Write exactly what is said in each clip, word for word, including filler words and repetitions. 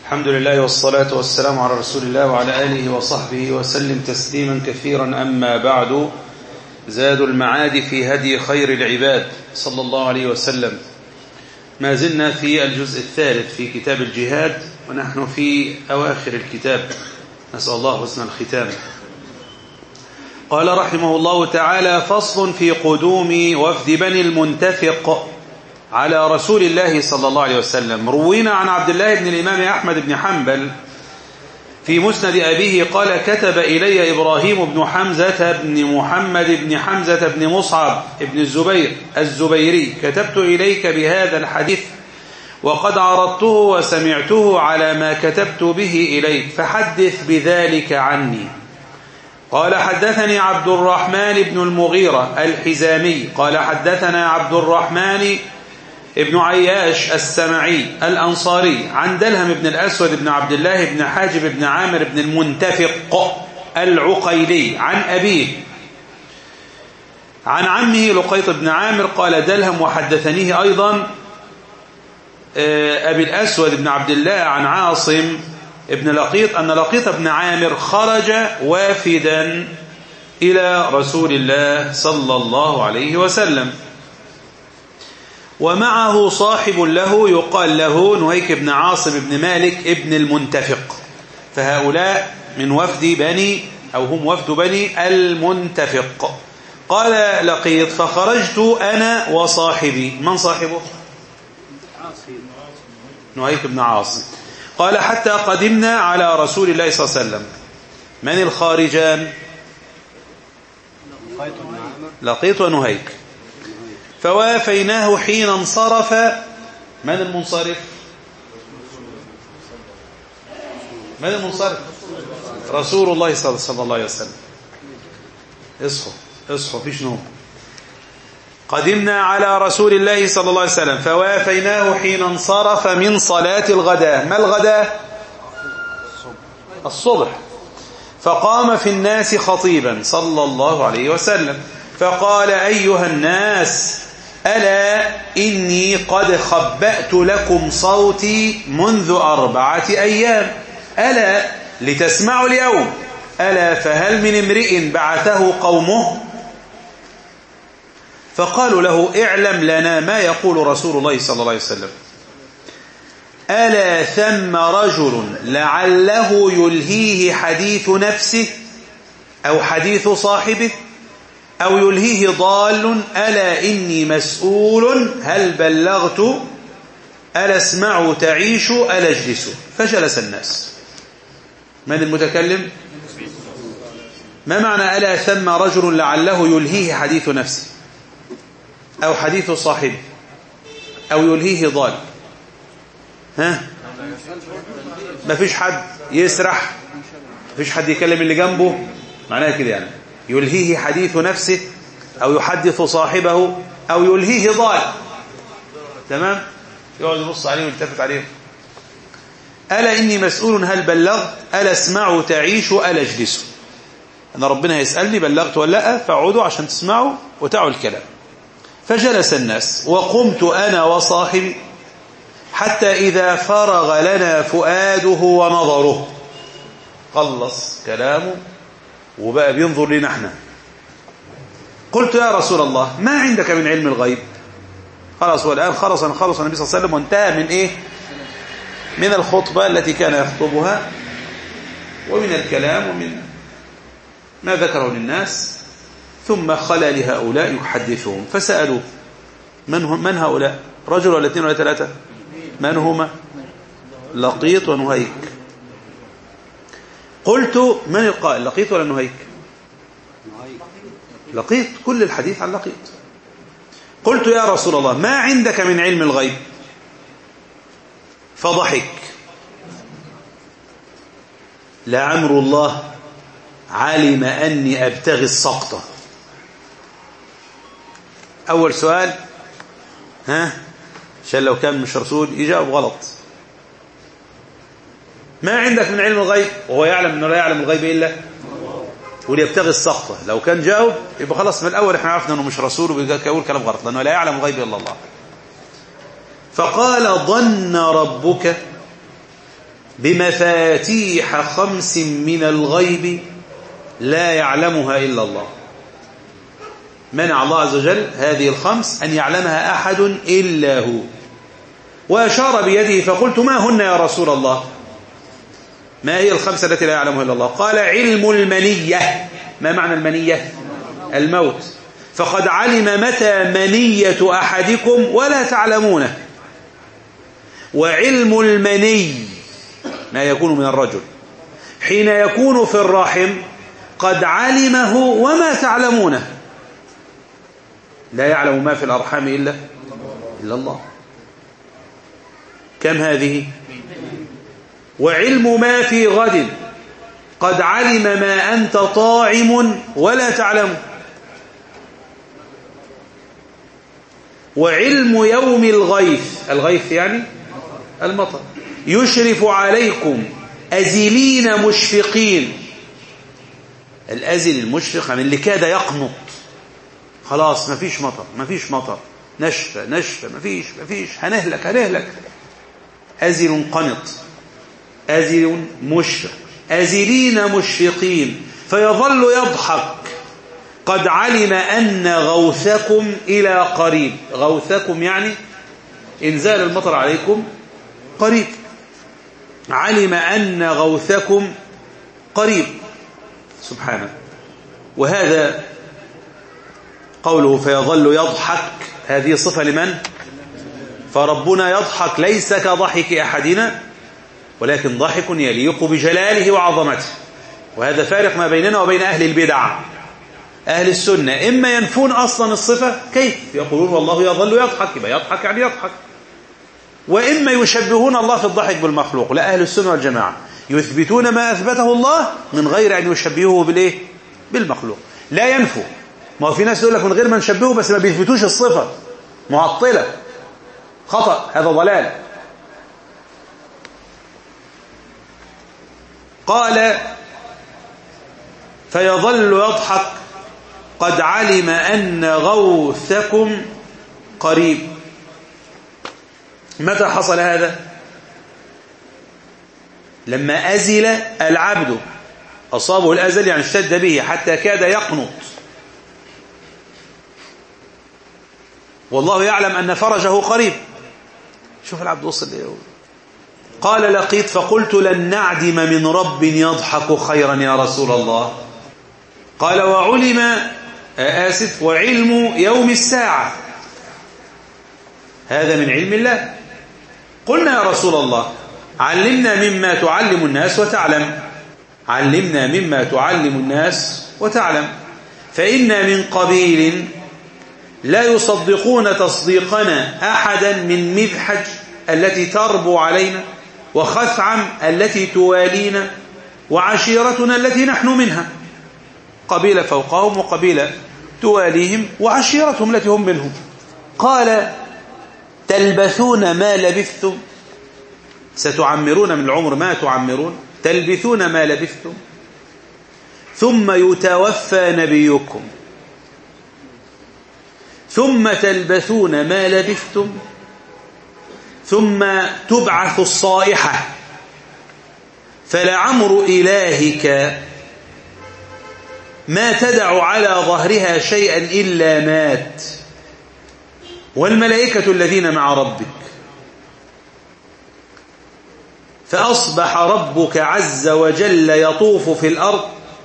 الحمد لله والصلاة والسلام على رسول الله وعلى آله وصحبه وسلم تسليما كثيرا. أما بعد، زاد المعاد في هدي خير العباد صلى الله عليه وسلم. ما زلنا في الجزء الثالث في كتاب الجهاد، ونحن في أواخر الكتاب، نسأل الله حسن الختام. قال رحمه الله تعالى: فصل في قدوم وفد بني المنتفق على رسول الله صلى الله عليه وسلم. روينا عن عبد الله بن الإمام أحمد بن حنبل في مسند أبيه قال: كتب إلي إبراهيم بن حمزة بن محمد بن حمزة بن مصعب بن الزبير الزبيري: كتبت إليك بهذا الحديث وقد عرضته وسمعته على ما كتبت به إليك، فحدث بذلك عني. قال: حدثني عبد الرحمن بن المغيرة الحزامي قال: حدثنا عبد الرحمن ابن عياش السمعي الأنصاري عن دلهم بن الأسود بن عبد الله بن حاجب بن عامر بن المنتفق العقيلي عن أبيه عن عمه لقيط بن عامر قال دلهم: وحدثنيه أيضا أبي الأسود بن عبد الله عن عاصم ابن لقيط أن لقيط بن عامر خرج وافدا إلى رسول الله صلى الله عليه وسلم، ومعه صاحب له يقال له نهيك بن عاصم بن مالك ابن المنتفق، فهؤلاء من وفد بني أو هم وفد بني المنتفق. قال لقيط: فخرجت أنا وصاحبي. من صاحبه؟ نهيك بن عاصم. قال: حتى قدمنا على رسول الله صلى الله عليه وسلم. من الخارجان؟ لقيط ونهيك. فوافيناه حين انصرف. من المنصرف؟ من المنصرف؟ رسول الله صلى الله عليه وسلم. اصحوا اصحوا فيش نوم. قدمنا على رسول الله صلى الله عليه وسلم فوافيناه حين انصرف من صلاة الغداء. ما الغداء؟ الصبح. فقام في الناس خطيبا صلى الله عليه وسلم فقال: أيها الناس، ألا إني قد خبأت لكم صوتي منذ أربعة أيام، ألا لتسمعوا اليوم، ألا فهل من امرئ بعثه قومه؟ فقالوا له: اعلم لنا ما يقول رسول الله صلى الله عليه وسلم. ألا ثم رجل لعله يلهيه حديث نفسه أو حديث صاحبه أو يلهيه ضال، ألا إني مسؤول هل بلغت، ألا اسمعوا تعيشوا ألا اجلسوا. فجلس الناس. من المتكلم؟ ما معنى ألا ثم رجل لعله يلهيه حديث نفسه أو حديث صاحبه أو يلهيه ضال؟ ها؟ ما فيش حد يسرح، ما فيش حد يكلم اللي جنبه، معناها كده يعني يلهيه حديث نفسه أو يحدث صاحبه أو يلهيه ضال. تمام؟ يقعد يبص عليه ويلتفت عليه. ألا إني مسؤول هل بلغت، ألا اسمعوا تعيشوا ألا اجلسوا. أنا ربنا يسألني بلغت ولا لا، فاقعدوا عشان تسمعوا وتعوا الكلام. فجلس الناس وقمت أنا وصاحبي حتى إذا فرغ لنا فؤاده ونظره، خلص كلامه وبقى بينظر لنا احنا. قلت: يا رسول الله، ما عندك من علم الغيب؟ خلاص، والآن خلص خلص النبي صلى الله عليه وسلم وانتهى من إيه؟ من الخطبة التي كان يخطبها ومن الكلام ومن ما ذكره للناس. ثم خلى لهؤلاء يحدثهم فسألوا: من هم من هؤلاء؟ رجل ولا اثنين ولا ثلاثة؟ من هما؟ لقيط ونهيك. قلت: من القائل، لقيط ولا نهيك؟ لقيط، كل الحديث عن لقيط. قلت: يا رسول الله، ما عندك من علم الغيب؟ فضحك. لعمر الله علم أني أبتغي السقطة. أول سؤال، ها، عشان لو كان مش رسول يجاوب غلط. ما عندك من علم الغيب؟ وهو يعلم أنه لا يعلم الغيب إلا وليبتغي السقطة. لو كان جاوب يبقى خلاص من الأول احنا عرفنا أنه مش رسول وبيقول كلام غلط، لأنه لا يعلم الغيب إلا الله. فقال: ظن ربك بمفاتيح خمس من الغيب لا يعلمها إلا الله. منع الله عز وجل هذه الخمس أن يعلمها أحد إلا هو. وأشار بيده فقلت ما هن يا رسول الله؟ ما هي الخمسة التي لا يعلمها إلا الله؟ قال علم المنية. ما معنى المنية؟ الموت. فقد علم متى منية أحدكم ولا تعلمونه. وعلم المني ما يكون من الرجل حين يكون في الرحم قد علمه وما تعلمونه. لا يعلم ما في الأرحام إلا إلا الله. كم هذه؟ وعلم ما في غد قد علم ما أنت طاعم ولا تعلم. وعلم يوم الغيث، الغيث يعني المطر، يشرف عليكم أزلين مشفقين. الأزل المشفق من اللي كاد يقنط، خلاص ما فيش مطر ما فيش مطر، نشفى نشفى ما فيش ما فيش هنهلك هنهلك. أزل قنط، أزل مشفق، أزلين مشفقين، فيظل يضحك قد علم أن غوثكم إلى قريب. غوثكم يعني إنزال المطر عليكم قريب. علم أن غوثكم قريب سبحانه. وهذا قوله فيظل يضحك، هذه صفة لمن؟ فربنا يضحك ليس كضحك أحدنا، ولكن ضحك يليق بجلاله وعظمته. وهذا فارق ما بيننا وبين أهل البدع. أهل السنة إما ينفون أصلا الصفة، كيف يقولون والله يظل يضحك، يبقى يضحك يعني يضحك، وإما يشبهون الله في الضحك بالمخلوق. لا، أهل السنة والجماعة يثبتون ما أثبته الله من غير أن يشبهه بالإيه؟ بالمخلوق. لا ينفوا. ما هو في ناس يقول لك من غير ما نشبهه بس ما بيثبتوش الصفة، معطلة، خطأ، هذا ضلال. قال فيظل يضحك قد علم أن غوثكم قريب. متى حصل هذا؟ لما أزل العبد، أصابه الأزل يعني اشتد به حتى كاد يقنط، والله يعلم أن فرجه قريب. شوف العبد وصل ليه. قال لقيت فقلت لن نعدم من رب يضحك خيرا يا رسول الله. قال وعلم آسف وعلم يوم الساعة هذا من علم الله. قلنا يا رسول الله علمنا مما تعلم الناس وتعلم، علمنا مما تعلم الناس وتعلم، فإنا من قبيل لا يصدقون تصديقنا أحدا من مذحج التي تربو علينا، وخثعم التي توالينا، وعشيرتنا التي نحن منها. قبيلة فوقهم وقبيلة تواليهم وعشيرتهم التي هم منهم. قال تلبثون ما لبثتم، ستعمرون من العمر ما تعمرون، تلبثون ما لبثتم، ثم يتوفى نبيكم، ثم تلبثون ما لبثتم، ثم تبعث الصائحة، فلعمر إلهك ما تدع على ظهرها شيئا إلا مات، والملائكة الذين مع ربك، فأصبح ربك عز وجل يطوف في الأرض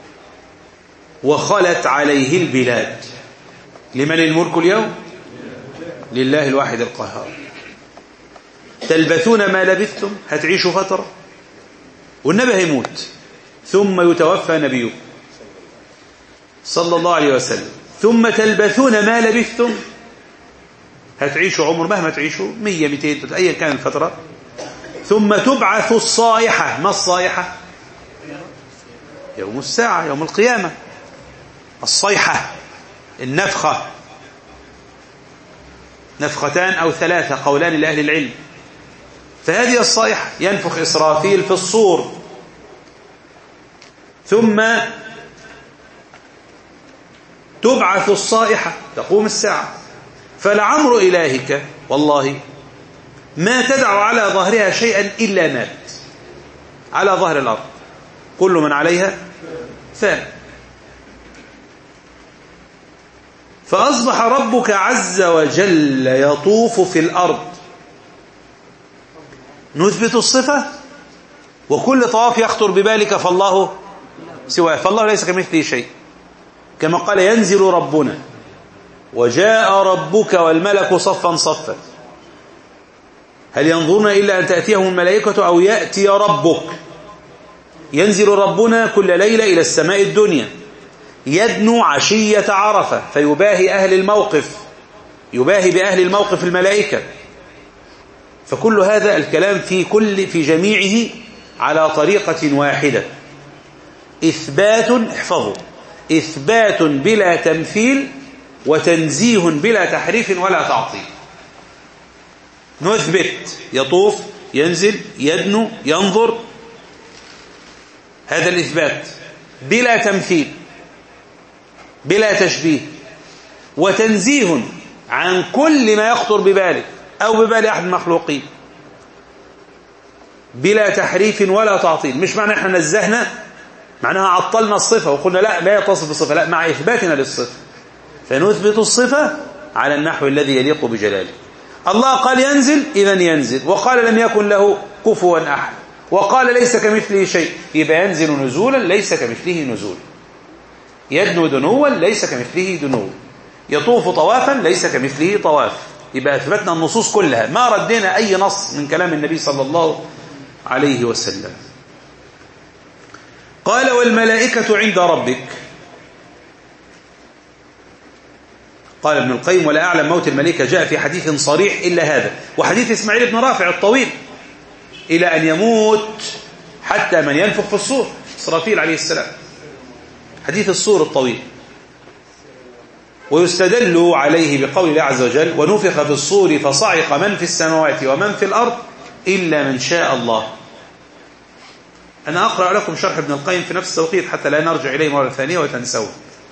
وخلت عليه البلاد. لمن الملك اليوم؟ لله الواحد القهار. تلبثون ما لبثتم، هتعيشوا فترة والنبي هيموت، ثم يتوفى نبيكم صلى الله عليه وسلم، ثم تلبثون ما لبثتم، هتعيشوا عمر مهما تعيشوا مية مئتين أيا كان الفترة، ثم تبعث الصائحة. ما الصائحة؟ يوم الساعة، يوم القيامة. الصيحة النفخة، نفختان أو ثلاثة قولان لأهل العلم. فهذه الصيحة ينفخ إسرافيل في الصور، ثم تبعث الصائحة، تقوم الساعة. فلعمر إلهك والله ما تدع على ظهرها شيئا إلا مات. على ظهر الأرض، كل من عليها فان. فأصبح ربك عز وجل يطوف في الأرض. نثبت الصفة، وكل طواف يخطر ببالك فالله سواه، فالله ليس كمثله شيء، كما قال ينزل ربنا وجاء ربك والملك صفا صفا، هل ينظرون إلا أن تأتيهم الملائكة أو يأتي ربك. ينزل ربنا كل ليلة إلى السماء الدنيا، يدنو عشية عرفة فيباهي أهل الموقف، يباهي بأهل الموقف الملائكة. فكل هذا الكلام في كل في جميعه على طريقة واحدة، إثبات، احفظوا، إثبات بلا تمثيل وتنزيه بلا تحريف ولا تعطيل. نثبت يطوف، ينزل، يدنو، ينظر، هذا الإثبات بلا تمثيل بلا تشبيه، وتنزيه عن كل ما يخطر ببالك أو ببال أحد المخلوقين بلا تحريف ولا تعطيل. مش معنى احنا نزهنا معناها عطلنا الصفة وقلنا لا لا يتصف بالصفة، لا، مع إثباتنا للصفة فنثبت الصفة على النحو الذي يليق بجلاله. الله قال ينزل، إذن ينزل، وقال لم يكن له كفوا أحد، وقال ليس كمثله شيء، يبقى ينزل نزولا ليس كمثله نزول، يدنو دنوا ليس كمثله دنو، يطوف طوافا ليس كمثله طواف. يبقى أثبتنا النصوص كلها، ما ردينا أي نص من كلام النبي صلى الله عليه وسلم. قال والملائكة عند ربك. قال ابن القيم ولا أعلم موت الملائكة جاء في حديث صريح إلا هذا، وحديث إسماعيل بن رافع الطويل إلى أن يموت حتى من ينفخ في الصور، إسرافيل عليه السلام، حديث الصور الطويل. ويستدل عليه بقول الله عز وجل ونفخ في الصور فصعق من في السماوات ومن في الأرض إلا من شاء الله. أنا أقرأ لكم شرح ابن القيم في نفس التوقيت حتى لا نرجع إليه مرة ثانية وتنسوه.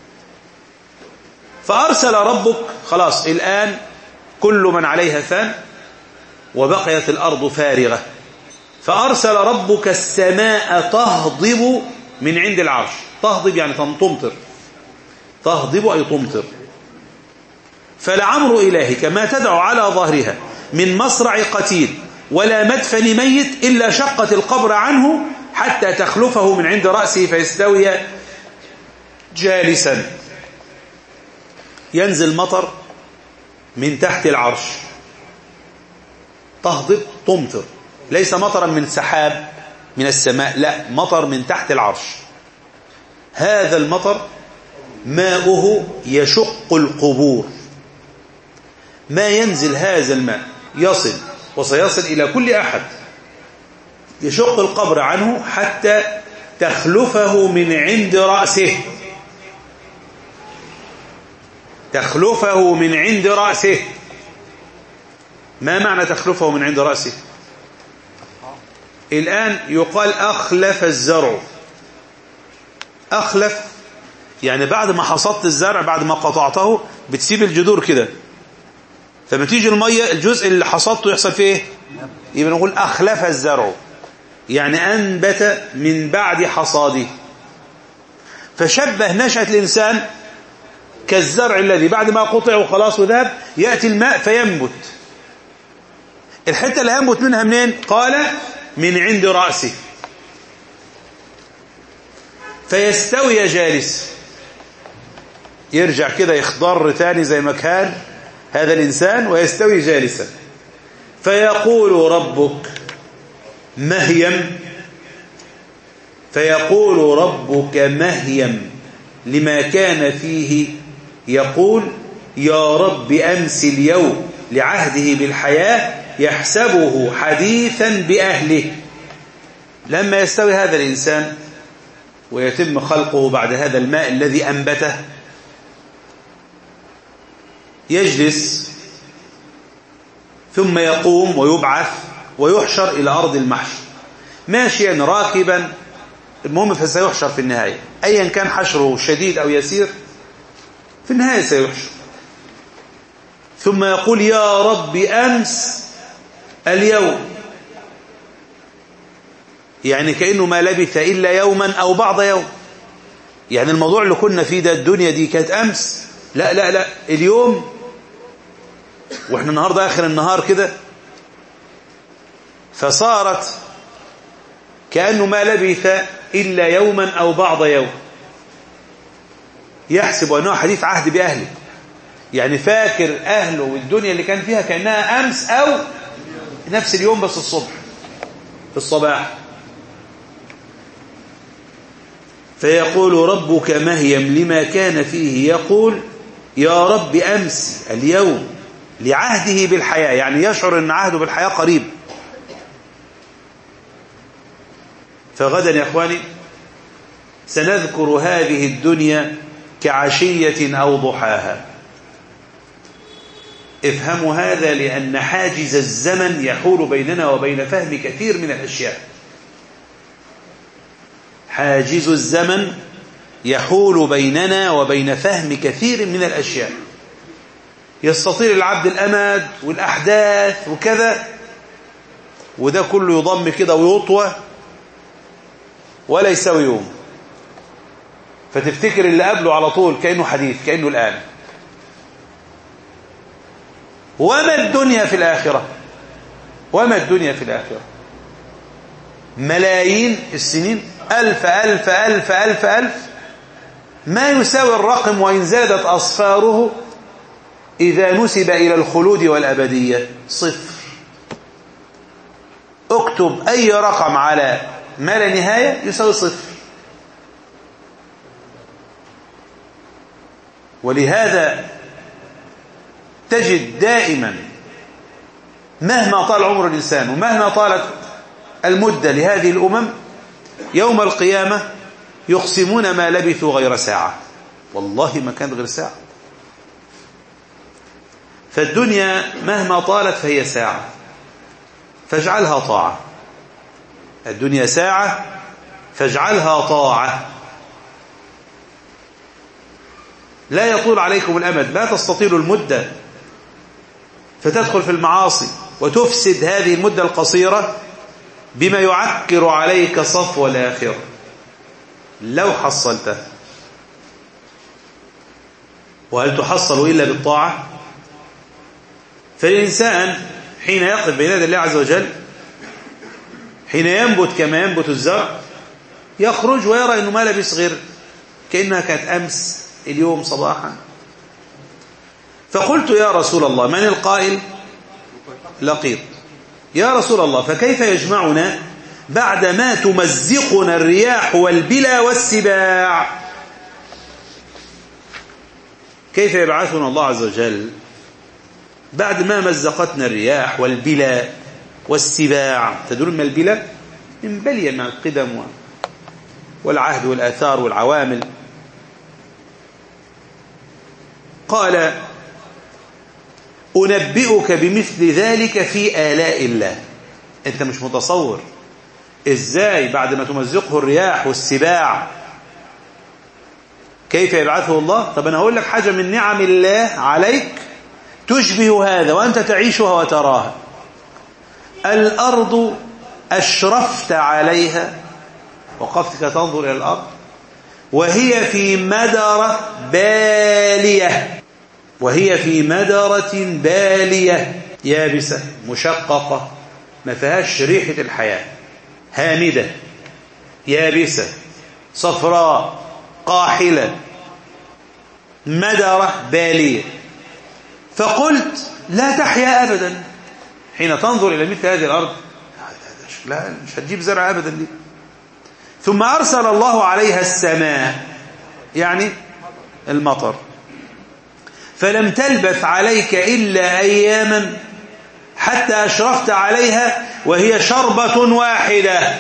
فأرسل ربك، خلاص الآن كل من عليها فان وبقيت الأرض فارغة، فأرسل ربك السماء تهضب من عند العرش. تهضب يعني تمطر، تهضب أي تمطر. فلعمر إلهك ما تدعو على ظهرها من مصرع قتيل ولا مدفن ميت إلا شقت القبر عنه حتى تخلفه من عند رأسه فيستوي جالسا. ينزل مطر من تحت العرش، تهضب تمطر، ليس مطرا من سحاب من السماء، لا، مطر من تحت العرش. هذا المطر ماؤه يشق القبور، ما ينزل هذا الماء يصل وسيصل إلى كل أحد، يشق القبر عنه حتى تخلفه من عند رأسه، تخلفه من عند رأسه. ما معنى تخلفه من عند رأسه؟ الآن يقال أخلف الزرع، أخلف يعني بعد ما حصدت الزرع، بعد ما قطعته بتسيب الجذور كده، فما تيجي المية الجزء اللي حصدته يحصل فيه ايه؟ يبقى نقول أخلف الزرع، يعني أنبت من بعد حصاده. فشبه نشأة الإنسان كالزرع الذي بعد ما قطع وخلاص وذهب يأتي الماء فينبت. الحتة اللي هينبت منها منين؟ قال من عند رأسه، فيستوي جالس، يرجع كده يخضر تاني زي ما كان هذا الإنسان ويستوي جالسا. فيقول ربك مهيم، فيقول ربك مهيم لما كان فيه، يقول يا رب أمس اليوم لعهده بالحياة يحسبه حديثا بأهله. لما يستوي هذا الإنسان ويتم خلقه بعد هذا الماء الذي أنبته، يجلس ثم يقوم ويبعث ويحشر إلى أرض المحشر ماشيا راكبا، المهم فسيحشر في النهاية، أيا كان حشره شديد أو يسير في النهاية سيحشر. ثم يقول يا رب أمس اليوم، يعني كأنه ما لبث إلا يوما أو بعض يوم. يعني الموضوع اللي كنا فيه ده، الدنيا دي كانت أمس، لا لا لا اليوم، وإحنا النهاردة آخر النهار كده، فصارت كأنه ما لبث إلا يوما أو بعض يوم، يحسب أنه حديث عهد بأهله، يعني فاكر أهله والدنيا اللي كان فيها كأنها أمس أو نفس اليوم بس الصبح في الصباح. فيقول ربك مهيم لما كان فيه، يقول يا رب أمس اليوم لعهده بالحياة، يعني يشعر أن عهده بالحياة قريب. فغدا يا أخواني سنذكر هذه الدنيا كعشية أو ضحاها. افهموا هذا، لأن حاجز الزمن يحول بيننا وبين فهم كثير من الأشياء. حاجز الزمن يحول بيننا وبين فهم كثير من الأشياء. يستطيل العبد الأمد والأحداث وكذا، وده كله يضم كده ويطوى ولا يساوي يوم، فتفتكر اللي قبله على طول كأنه حديث، كأنه الآن. وما الدنيا في الآخرة، وما الدنيا في الآخرة، ملايين السنين، ألف ألف ألف ألف ألف، ما يساوي الرقم وإن زادت أصفاره إذا نسب إلى الخلود والأبدية صفر. اكتب أي رقم على ما لا نهاية يساوي صفر. ولهذا تجد دائما مهما طال عمر الإنسان ومهما طالت المدة لهذه الأمم، يوم القيامة يقسمون ما لبثوا غير ساعة، والله ما كان غير ساعة. فالدنيا مهما طالت فهي ساعة، فاجعلها طاعة. الدنيا ساعة فاجعلها طاعة. لا يطول عليكم الأمد، لا تستطيلوا المدة فتدخل في المعاصي وتفسد هذه المدة القصيرة بما يعكر عليك صفو الآخرة لو حصلته. وهل تحصل إلا بالطاعة؟ فالإنسان حين يقف بين يدي الله عز وجل، حين ينبت كما ينبت الزرع، يخرج ويرى أنه ما لبس غير كأنها كانت أمس اليوم صباحا. فقلت يا رسول الله، من القائل؟ لقيط. يا رسول الله فكيف يجمعنا بعدما تمزقنا الرياح والبلا والسباع؟ كيف يبعثنا الله عز وجل بعد ما مزقتنا الرياح والبلا والسباع؟ تدرون ما البلا؟ من بلية مع القدم والعهد والآثار والعوامل. قال أنبئك بمثل ذلك في آلاء الله. أنت مش متصور إزاي بعد ما تمزقه الرياح والسباع كيف يبعثه الله. طب أنا هقول لك حاجة من نعم الله عليك تشبه هذا وأنت تعيشها وتراها. الأرض أشرفت عليها، وقفتك تنظر إلى الأرض وهي في مدرة بالية، وهي في مدرة بالية يابسة مشققة ما فيهاش ريحة الحياة، هامدة يابسة صفراء قاحلة، مدرة بالية. فقلت لا تحيا أبدا حين تنظر إلى مثل هذه الأرض، لا مش هتجيب زرع أبدا دي. ثم أرسل الله عليها السماء، يعني المطر، فلم تلبث عليك إلا أياما حتى أشرفت عليها وهي شربة واحدة.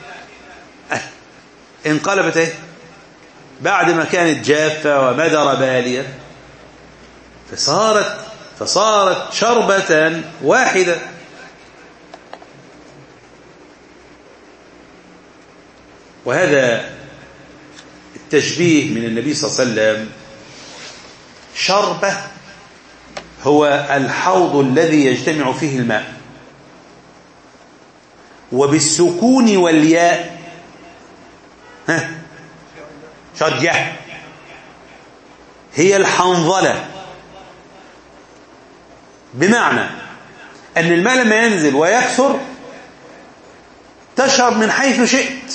انقلبت ايه بعد ما كانت جافة ومدر بالية، فصارت فصارت شربة واحدة. وهذا التشبيه من النبي صلى الله عليه وسلم. شربة هو الحوض الذي يجتمع فيه الماء، وبالسكون والياء ها شجة هي الحنظلة، بمعنى أن الماء لما ينزل ويكثر تشرب من حيث شئت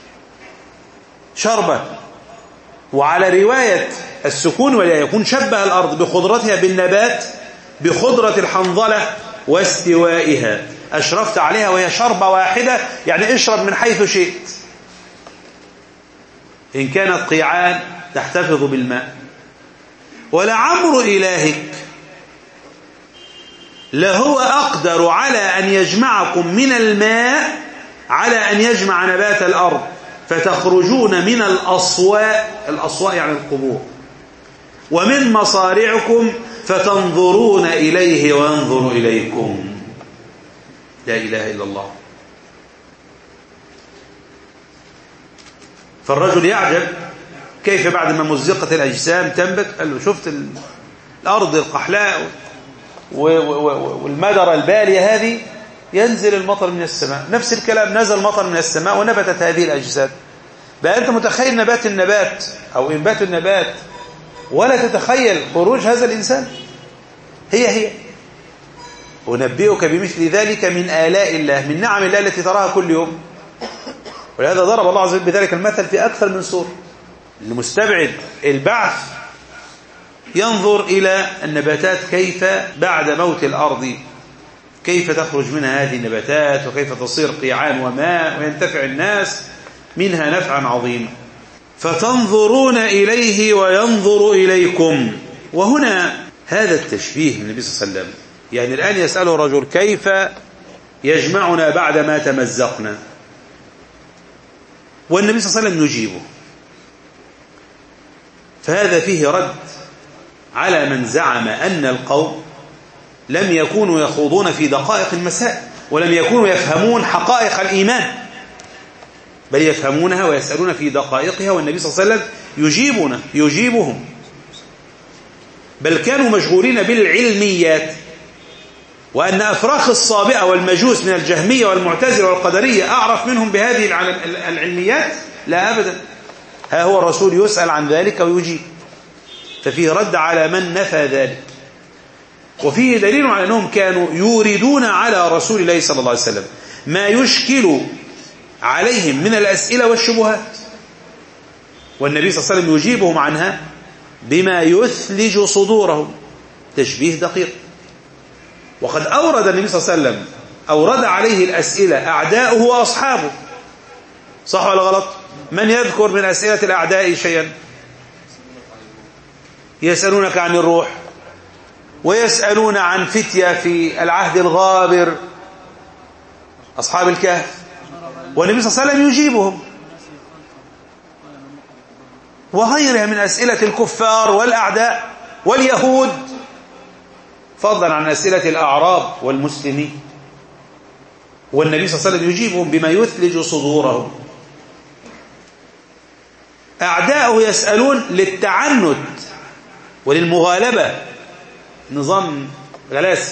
شربة. وعلى رواية السكون والياء يكون شبه الأرض بخضرتها بالنبات بخضرة الحنظلة واستوائها، أشرفت عليها وهي شربة واحدة، يعني اشرب من حيث شئت. إن كانت قيعان تحتفظ بالماء. ولعمر إلهك لهو أقدر على أن يجمعكم من الماء على أن يجمع نبات الأرض فتخرجون من الأصواء، الأصواء يعني القبور، ومن مصارعكم فتنظرون إليه وينظر إليكم. لا إله إلا الله. فالرجل يعجب كيف بعد ما مزقت الأجسام تنبت. قال له شفت الأرض القحلاء والمدرة البالية هذه ينزل المطر من السماء، نفس الكلام نزل مطر من السماء ونبتت هذه الأجساد. بقى أنت متخيل نبات النبات أو إنبات النبات ولا تتخيل خروج هذا الإنسان. هي هي أنبئك بمثل ذلك من آلاء الله، من نعم الله التي تراها كل يوم. ولهذا ضرب الله عز وجل بذلك المثل في أكثر من سورة. المستبعد البعث ينظر إلى النباتات كيف بعد موت الأرض كيف تخرج منها هذه النباتات وكيف تصير قيعان وماء وينتفع الناس منها نفعا عظيما. فتنظرون إليه وينظر إليكم. وهنا هذا التشبيه من النبي صلى الله عليه وسلم. يعني الآن يسأله الرجل كيف يجمعنا بعد ما تمزقنا، والنبي صلى الله عليه وسلم يجيبه. فهذا فيه رد على من زعم أن القوم لم يكونوا يخوضون في دقائق المسائل ولم يكونوا يفهمون حقائق الإيمان، بل يفهمونها ويسألون في دقائقها، والنبي صلى الله عليه وسلم يجيبنا يجيبهم. بل كانوا مشغولين بالعلميات، وأن أفراخ الصابئة والمجوس من الجهمية والمعتزلة والقدرية أعرف منهم بهذه العلميات؟ لا أبدا. ها هو الرسول يسأل عن ذلك ويجيب. ففيه رد على من نفى ذلك، وفيه دليل على أنهم كانوا يوردون على رسول الله صلى الله عليه وسلم ما يشكل عليهم من الأسئلة والشبهات، والنبي صلى الله عليه وسلم يجيبهم عنها بما يثلج صدورهم. تشبيه دقيق. وقد أورد النبي صلى الله عليه وسلم أورد عليه الأسئلة أعداؤه وأصحابه، صح ولا غلط؟ من يذكر من أسئلة الأعداء شيئا؟ يسألونك عن الروح، ويسألون عن فتية في العهد الغابر أصحاب الكهف، والنبي صلى الله عليه وسلم يجيبهم. وغيرها من أسئلة الكفار والأعداء واليهود، فضلا عن أسئلة الأعراب والمسلمين، والنبي صلى الله عليه وسلم يجيبهم بما يثلج صدورهم. أعداؤه يسألون للتعنت وللمغالبة، نظام غلاس،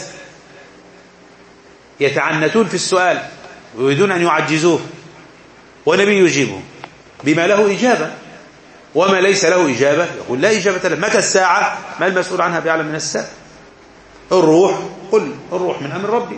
يتعنتون في السؤال ويريدون أن يعجزوه، والنبي يجيبهم بما له إجابة. وما ليس له إجابة يقول لا إجابة له. متى الساعة؟ ما المسؤول عنها بيعلم من الساعة. الروح، قل الروح من أمر ربي.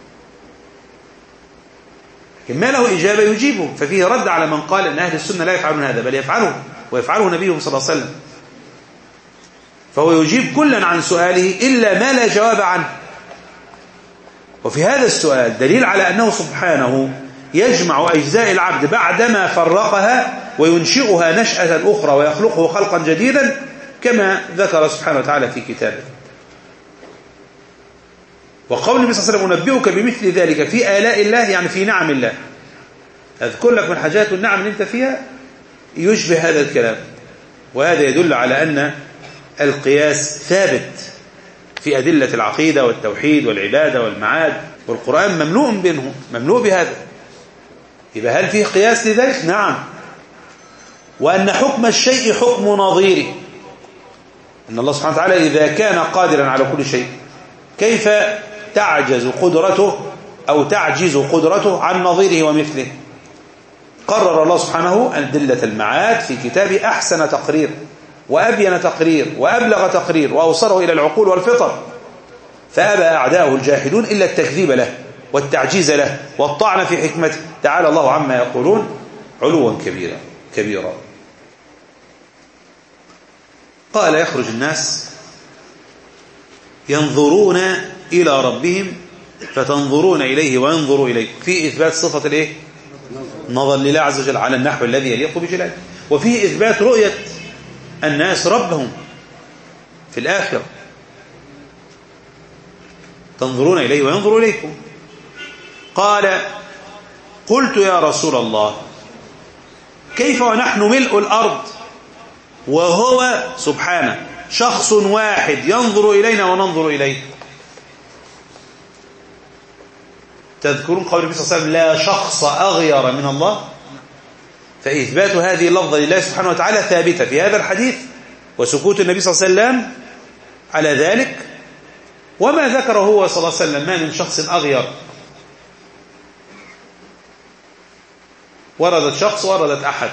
لكن ما له إجابة يجيبه. ففيه رد على من قال أن أهل السنة لا يفعلون هذا، بل يفعله ويفعله نبيهم صلى الله عليه وسلم. فهو يجيب كلا عن سؤاله إلا ما لا جواب عنه. وفي هذا السؤال دليل على أنه سبحانه يجمع أجزاء العبد بعدما فرقها وينشئها نشأة أخرى ويخلقه خلقا جديدا، كما ذكر سبحانه وتعالى في كتابه. وقول النبي صلى الله عليه وسلم أنبئك بمثل ذلك في آلاء الله، يعني في نعم الله. أذكر لك من حاجات النعم اللي انت فيها يشبه هذا الكلام. وهذا يدل على أن القياس ثابت في أدلة العقيدة والتوحيد والعبادة والمعاد، والقرآن مملوء منه، مملوء بهذا. يبقى هل فيه قياس لذلك؟ نعم. وأن حكم الشيء حكم نظيره، أن الله سبحانه وتعالى إذا كان قادرا على كل شيء كيف تعجز قدرته أو تعجز قدرته عن نظيره ومثله. قرر الله سبحانه أدلة المعاد في كتابه أحسن تقرير وأبين تقرير وأبلغ تقرير وأوصله إلى العقول والفطر، فأبى أعداؤه الجاحدون إلا التكذيب له والتعجيز له والطعن في حكمته، تعالى الله عما يقولون علوا كبيرا كبيرا. قال يخرج الناس ينظرون إلى ربهم فتنظرون إليه وينظروا إليه، في إثبات صفة الإيه؟ نظر لله عز وجل على النحو الذي يليق بجلاله، وفيه إثبات رؤية الناس ربهم في الآخرة، تنظرون إليه وينظر إليكم. قال قلت يا رسول الله كيف ونحن ملء الأرض وهو سبحانه شخص واحد ينظر إلينا وننظر إليه؟ تذكرون قول النبي صلى الله عليه وسلم لا شخص أغير من الله، فإثبات هذه اللفظة لله سبحانه وتعالى ثابتة في هذا الحديث، وسكوت النبي صلى الله عليه وسلم على ذلك، وما ذكره هو صلى الله عليه وسلم ما من شخص أغير. وردت شخص وردت أحد،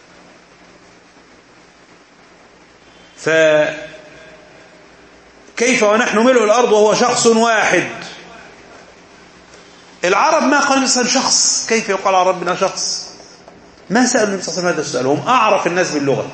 فكيف ونحن ملء الأرض وهو شخص واحد؟ العرب ما قالوا مثلا شخص، كيف يقال على ربنا شخص؟ ما سألوا النبي صلى الله عليه وسلم هذا السؤال، هم أعرف الناس باللغة،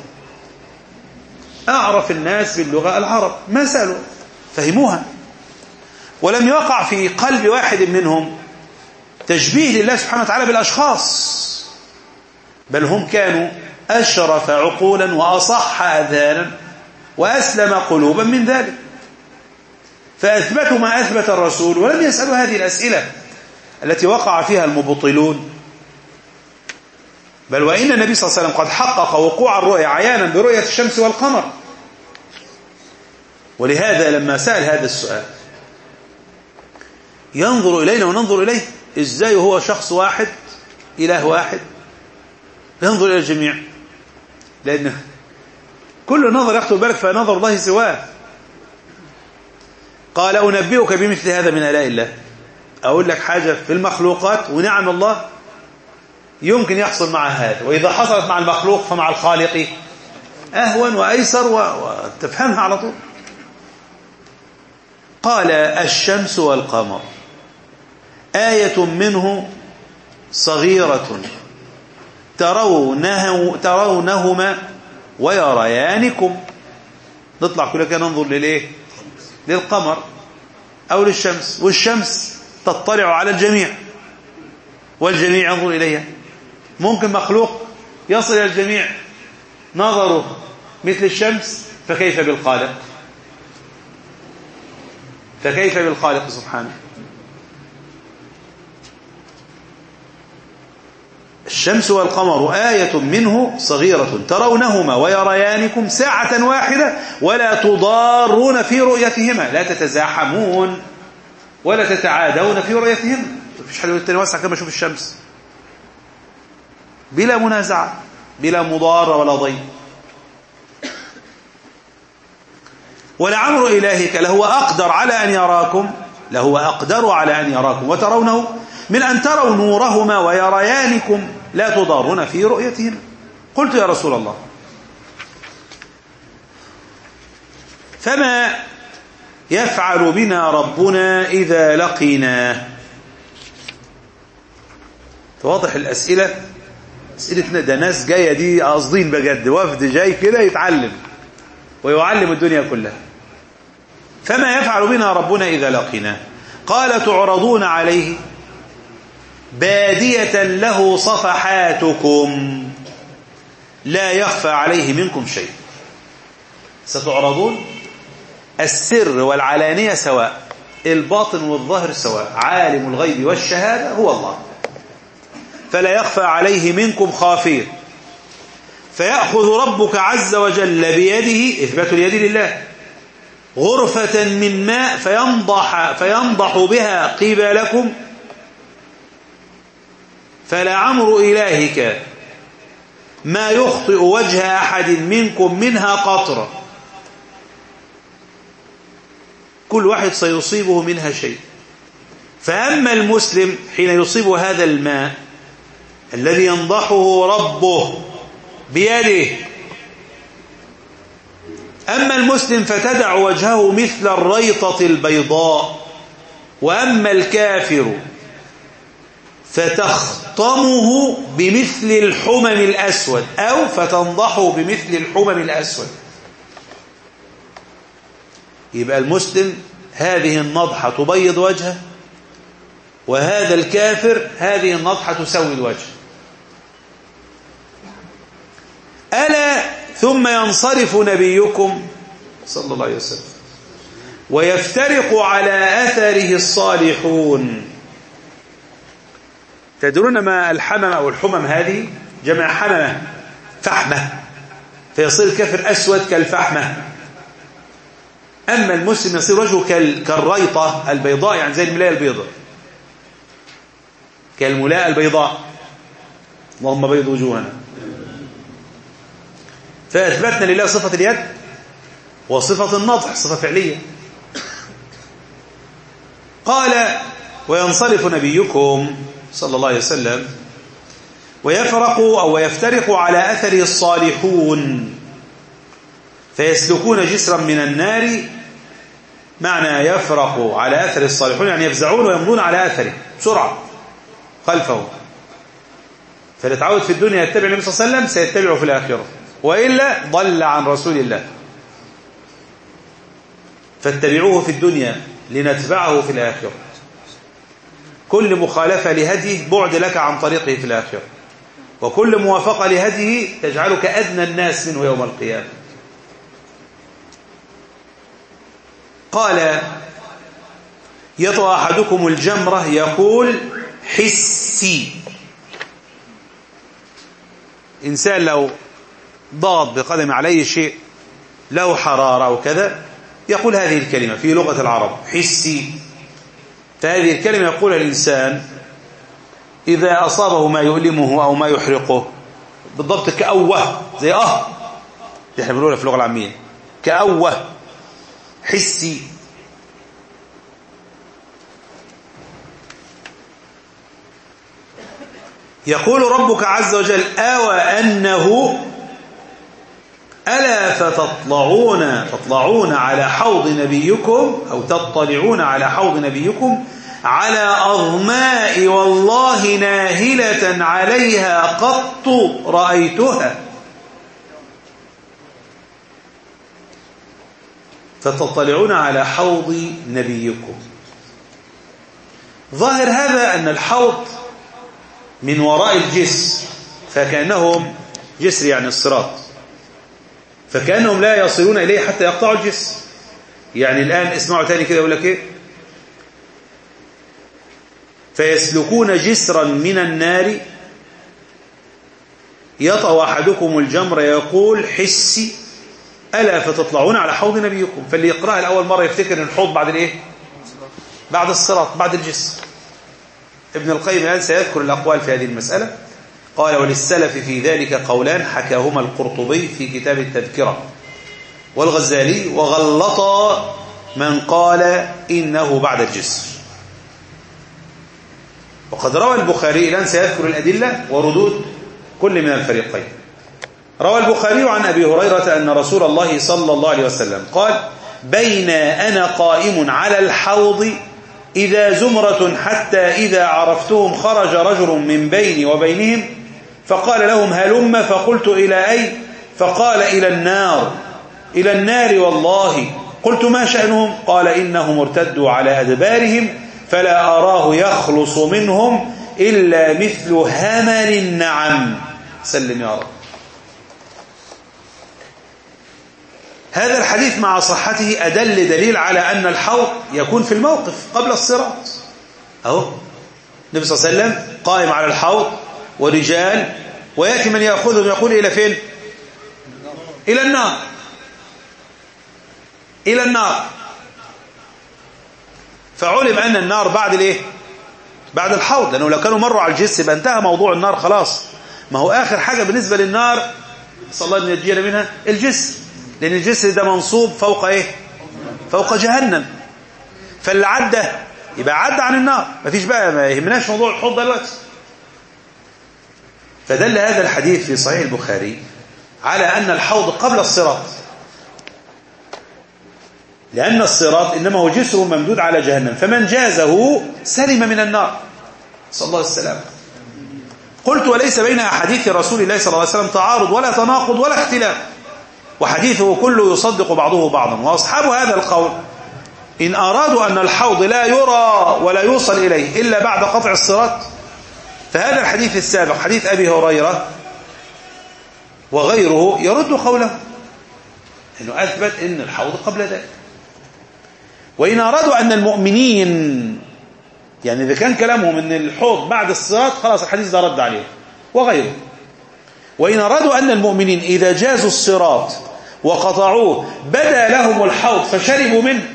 أعرف الناس باللغة العرب، ما سألوا، فهموها، ولم يقع في قلب واحد منهم تشبيه لله سبحانه وتعالى بالأشخاص، بل هم كانوا أشرف عقولا وأصح أذهانا وأسلم قلوبا من ذلك، فأثبتوا ما أثبت الرسول ولم يسألوا هذه الأسئلة التي وقع فيها المبطلون. بل وإن النبي صلى الله عليه وسلم قد حقق وقوع الرؤيا عيانا برؤية الشمس والقمر، ولهذا لما سأل هذا السؤال ينظر إلينا وننظر إليه إزاي هو شخص واحد إله واحد ينظر إلى الجميع؟ لأن كل نظر يخطر بالك فنظر الله سواه. قال أنبئك بمثل هذا من آلاء الله، أقول لك حاجة في المخلوقات ونعم الله يمكن يحصل مع هذا، وإذا حصلت مع المخلوق فمع الخالق أهون وأيسر وتفهمها على طول. قال الشمس والقمر آية منه صغيرة ترونه ترونهما ويريانكم. نطلع كلنا كده ننظر للإيه؟ للقمر أو للشمس، والشمس تطلع على الجميع والجميع ينظر إليها. ممكن مخلوق يصل إلى الجميع نظره مثل الشمس، فكيف بالخالق؟ فكيف بالخالق سبحانه؟ الشمس والقمر آية منه صغيرة ترونهما ويريانكم ساعة واحدة ولا تضارون في رؤيتهما، لا تتزاحمون ولا تتعادون في رؤيتهما. مفيش حد يقول التاني واسع كما اشوف الشمس، بلا منازعة بلا مضارة ولا ضيق. ولعمر إلهك لهو أقدر على أن يراكم لهو أقدر على أن يراكم وترونه من أن تروا نورهما ويريانكم لا تضارون في رؤيتهما. قلت يا رسول الله فما يفعل بنا ربنا إذا لقيناه؟ فواضح الأسئلة أسئلتنا ده ناس جاية دي قاصدين بجد، وفد جاي كده يتعلم ويعلم الدنيا كلها. فما يفعل بنا ربنا إذا لقيناه؟ قال تعرضون عليه بادية له صفحاتكم لا يخفى عليه منكم شيء. ستعرضون، السر والعلانية سواء، الباطن والظاهر سواء، عالم الغيب والشهادة هو الله، فلا يخفى عليه منكم خافير. فيأخذ ربك عز وجل بيده، إثبات اليد لله، غرفة من ماء فينضح, فينضح بها قبالكم، فلعمر إلهك ما يخطئ وجه أحد منكم منها قطرة، كل واحد سيصيبه منها شيء. فأما المسلم حين يصيب هذا الماء الذي ينضحه ربه بيده، أما المسلم فتدع وجهه مثل الريطة البيضاء، وأما الكافر فتخطمه بمثل الحمم الأسود، أو فتنضحه بمثل الحمم الأسود. يبقى المسلم هذه النضحة تبيض وجهه، وهذا الكافر هذه النضحة تسود وجهه. ألا ثم ينصرف نبيكم صلى الله عليه وسلم ويفترق على أثره الصالحون. تدرون ما الحمم أو الحمم هذه؟ جمع حممة، فحمة، فيصير الكافر أسود كالفحمة. أما المسلم يصير وجهه كالريطة البيضاء، يعني زي الملاية البيضاء، كالملاءة البيضاء. اللهم بيض وجوهنا. فأثبتنا لله صفة اليد وصفة النضح، صفة فعلية. قال وينصرف نبيكم صلى الله عليه وسلم ويفرق أو يفترق على أثره الصالحون فيسلكون جسرا من النار. معنى يفرق على أثر الصالحون يعني يفزعون ويمضون على أثره بسرعة خلفه. فلتعود في الدنيا يتبع النبي صلى الله عليه وسلم سيتبعه في الآخرة، وإلا ضل عن رسول الله. فاتبعوه في الدنيا لنتبعه في الآخرة. كل مخالفة لهديه بعد لك عن طريقه في الآخرة، وكل موافقة لهديه تجعلك أدنى الناس منه يوم القيامة. قال يطوى أحدكم الجمرة يقول حسي. إنسان لو ضغط بقدم عليه شيء له حرارة أو كذا يقول هذه الكلمة في لغة العرب حسي. فهذه الكلمة يقولها الإنسان إذا أصابه ما يؤلمه أو ما يحرقه، بالضبط كأوه، زي أه دي احنا بنقولها في اللغة العامية، كأوه حسي. يقول ربك عز وجل أو أنه ألا فتطلعون تطلعون على حوض نبيكم أو تطلعون على حوض نبيكم على أظماء والله ناهلة عليها قط رأيتها. فتطلعون على حوض نبيكم. ظاهر هذا أن الحوض من وراء الجسر، فكأنهم جسر يعني الصراط، فكأنهم لا يصلون إليه حتى يقطعوا الجسر. يعني الآن اسمعوا تاني كده يقول لك إيه؟ فيسلكون جسرا من النار يطوى أحدكم الجمر يقول حسي ألا فتطلعون على حوض نبيكم. فاللي يقرأها الأول مرة يفتكر أن الحوض بعد الإيه؟ بعد الصراط، بعد الجسر. ابن القيم الآن سيذكر الأقوال في هذه المسألة. قال وللسلف في ذلك قولان حكاهما القرطبي في كتاب التذكرة والغزالي، وغلط من قال إنه بعد الجسر. وقد روى البخاري، الآن سيذكر الأدلة وردود كل من الفريقين. روى البخاري عن أبي هريرة أن رسول الله صلى الله عليه وسلم قال بين أنا قائم على الحوض إذا زمرة حتى إذا عرفتهم خرج رجل من بيني وبينهم فقال لهم هلم، فقلت إلى أي؟ فقال إلى النار. إلى النار والله. قلت ما شأنهم؟ قال إنهم ارتدوا على أدبارهم فلا أراه يخلص منهم إلا مثل همل النعم. سلم يا رب. هذا الحديث مع صحته أدل دليل على أن الحوض يكون في الموقف قبل الصراط. أهو النبي صلى الله عليه وسلم قائم على الحوض ورجال، ويأتي من يأخذهم يقول إلى فين؟ إلى النار، إلى النار. فعلم أن النار بعد الإيه؟ بعد الحوض، لأنه لو كانوا مروا على الجسر يبقى انتهى موضوع النار خلاص. ما هو آخر حاجة بالنسبة للنار صلى الله عليه وسلم ينجينا منها الجسر، لأن الجسر ده منصوب فوق إيه؟ فوق جهنم. فاللي عدى يبقى عدى عن النار، مفيش بقى، ما يهمناش موضوع الحوض ده دلوقتي. فدل هذا الحديث في صحيح البخاري على أن الحوض قبل الصراط، لأن الصراط إنما هو جسر ممدود على جهنم، فمن جازه سلم من النار، صلى الله عليه وسلم. قلت وليس بين أحاديث رسول الله صلى الله عليه وسلم تعارض ولا تناقض ولا اختلاف، وحديثه كله يصدق بعضه بعضا. وأصحاب هذا القول إن أرادوا أن الحوض لا يرى ولا يوصل إليه إلا بعد قطع الصراط، فهذا الحديث السابق حديث أبي هريرة وغيره يرد قوله، إنه أثبت إن الحوض قبل ذلك. وإن أرادوا أن المؤمنين، يعني إذا كان كلامهم أن الحوض بعد الصراط، خلاص الحديث ده رد عليه وغيره. وإن أرادوا أن المؤمنين إذا جازوا الصراط وقطعوه بدا لهم الحوض فشربوا منه،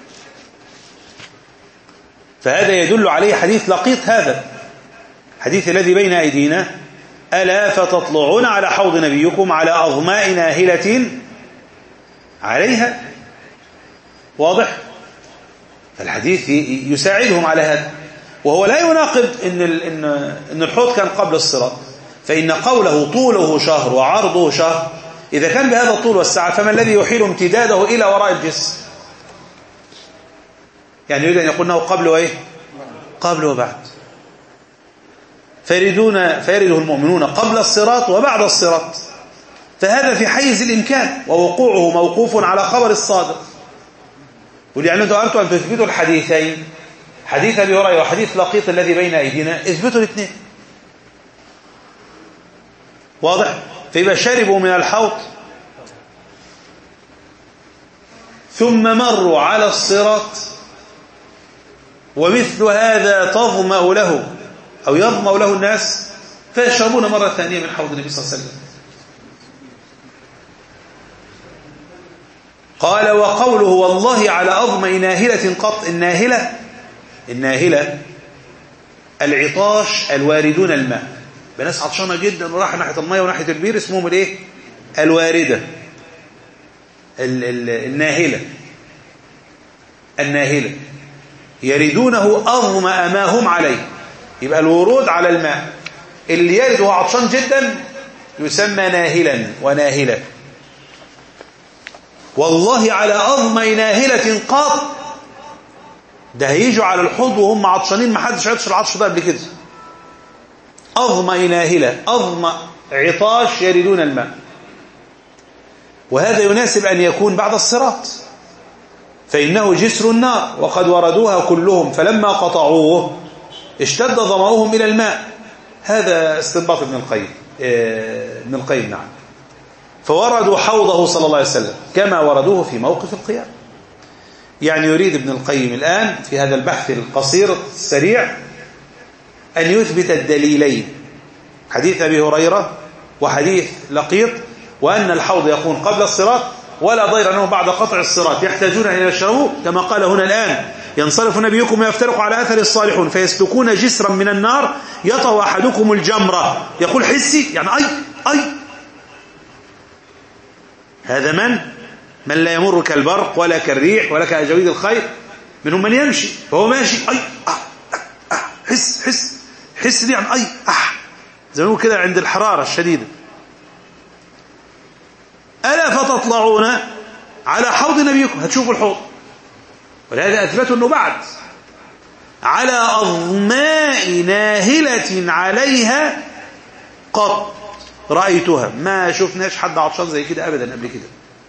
فهذا يدل عليه حديث لقيط، هذا حديث الذي بين أيدينا: ألا فتطلعون على حوض نبيكم على أظماء ناهلة عليها. واضح؟ الحديث يساعدهم على هذا، وهو لا يناقض إن إن إن الحوض كان قبل الصراط، فإن قوله طوله شهر وعرضه شهر، إذا كان بهذا الطول والسعة فما الذي يحيل امتداده إلى وراء الجسم؟ يعني يريد أن يقول أنه قبل وإيه؟ قبل وبعد. فيردون فيرده المؤمنون قبل الصراط وبعد الصراط، فهذا في حيز الإمكان، ووقوعه موقوف على خبر الصادق. ولأن أنتم أردتم أن تثبتوا الحديثين، حديث أبي هريرة وحديث لقيط الذي بين أيدينا، اثبتوا الاثنين. واضح؟ فيبقى شربوا من الحوض ثم مروا على الصراط، ومثل هذا تظمأ له أو يظمأ له الناس فيشربون مرة ثانية من حوض النبي صلى الله عليه وسلم. قال: وقوله والله على أظمأ ناهلة قط. الناهلة الناهلة العطاش الواردون الماء، بناس عطشانة جدا وراح ناحية المية وناحية البير، اسمهم الايه؟ الواردة. ال ال الناهلة الناهلة يردونه أظمأ ما هم عليه، يبقى الورود على الماء. اللي يرد وهو عطشان جدا يسمى ناهلا وناهلة. والله على أظمأ ناهلة قط، ده هيجوا على الحوض وهم عطشانين، ما حدش عطش العطش ده قبل كده. أظمأ ناهلة، أظمأ عطاش يردون الماء، وهذا يناسب أن يكون بعد الصراط، فإنه جسر النار وقد وردوها كلهم، فلما قطعوه اشتد ظمأهم إلى الماء. هذا استنباط ابن القيم ابن القيم نعم. فوردوا حوضه صلى الله عليه وسلم كما وردوه في موقف القيامة. يعني يريد ابن القيم الآن في هذا البحث القصير السريع أن يثبت الدليلين، حديث أبي هريرة وحديث لقيط، وأن الحوض يكون قبل الصراط، ولا ضير أنه بعد قطع الصراط يحتاجون إلى يشربوه، كما قال هنا الآن: ينصرف نبيكم ويفترق على أثر الصالحون فيسلكون جسرا من النار يطوى أحدكم الجمرة. يقول حسي، يعني أي أي هذا من من لا يمر كالبرق ولا كالريح ولا كأجاويد الخير، منهم من يمشي فهو ماشي أي أه أه حس حس حس دي يعني أي أه زي ما نقول كده عند الحرارة الشديدة. ألا فتطلعون على حوض نبيكم، هتشوفوا الحوض، ولهذا أثبتوا أنه بعد على أظماء ناهلة عليها قط رأيتها، ما شفناش حد عطشان زي كده أبدا قبل كده.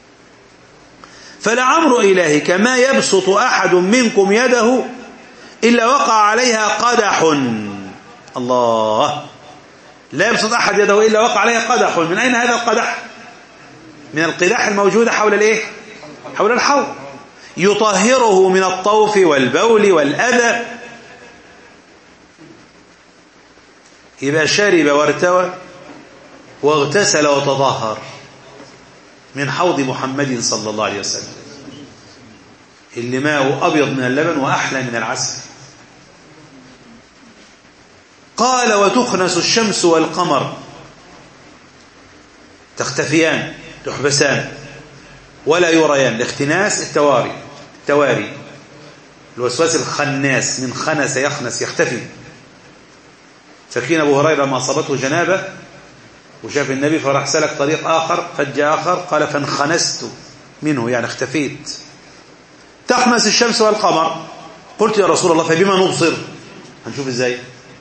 فلعمر إلهي كما يبسط أحد منكم يده إلا وقع عليها قدح. الله، لا يبسط أحد يده إلا وقع عليها قدح. من أين هذا القدح؟ من القداح الموجودة حول الإيه؟ حول الحوض، يطهره من الطوف والبول والأذى. إذا شرب وارتوى واغتسل وتطهر من حوض محمد صلى الله عليه وسلم، اللي ماءه أبيض من اللبن وأحلى من العسل. قال: وتخنس الشمس والقمر، تختفيان تحبسان ولا يريان. الاختناس التواري التواري الوسواس الخناس، من خنس يخنس يختفي. فكين أبو هريرة ما أصابته جنابة وشاف النبي فراح سلك طريق آخر فج آخر، قال فانخنست منه يعني اختفيت. تخنس الشمس والقمر. قلت يا رسول الله فبما نبصر؟ هنشوف ازاي.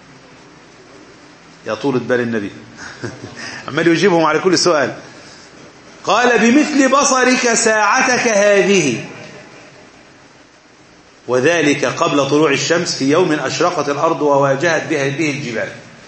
يا طولة بال النبي عمال يجيبهم على كل سؤال. قال بمثل بصرك ساعتك هذه، وذلك قبل طلوع الشمس في يوم أشرقت الأرض وواجهت بها به الجبال.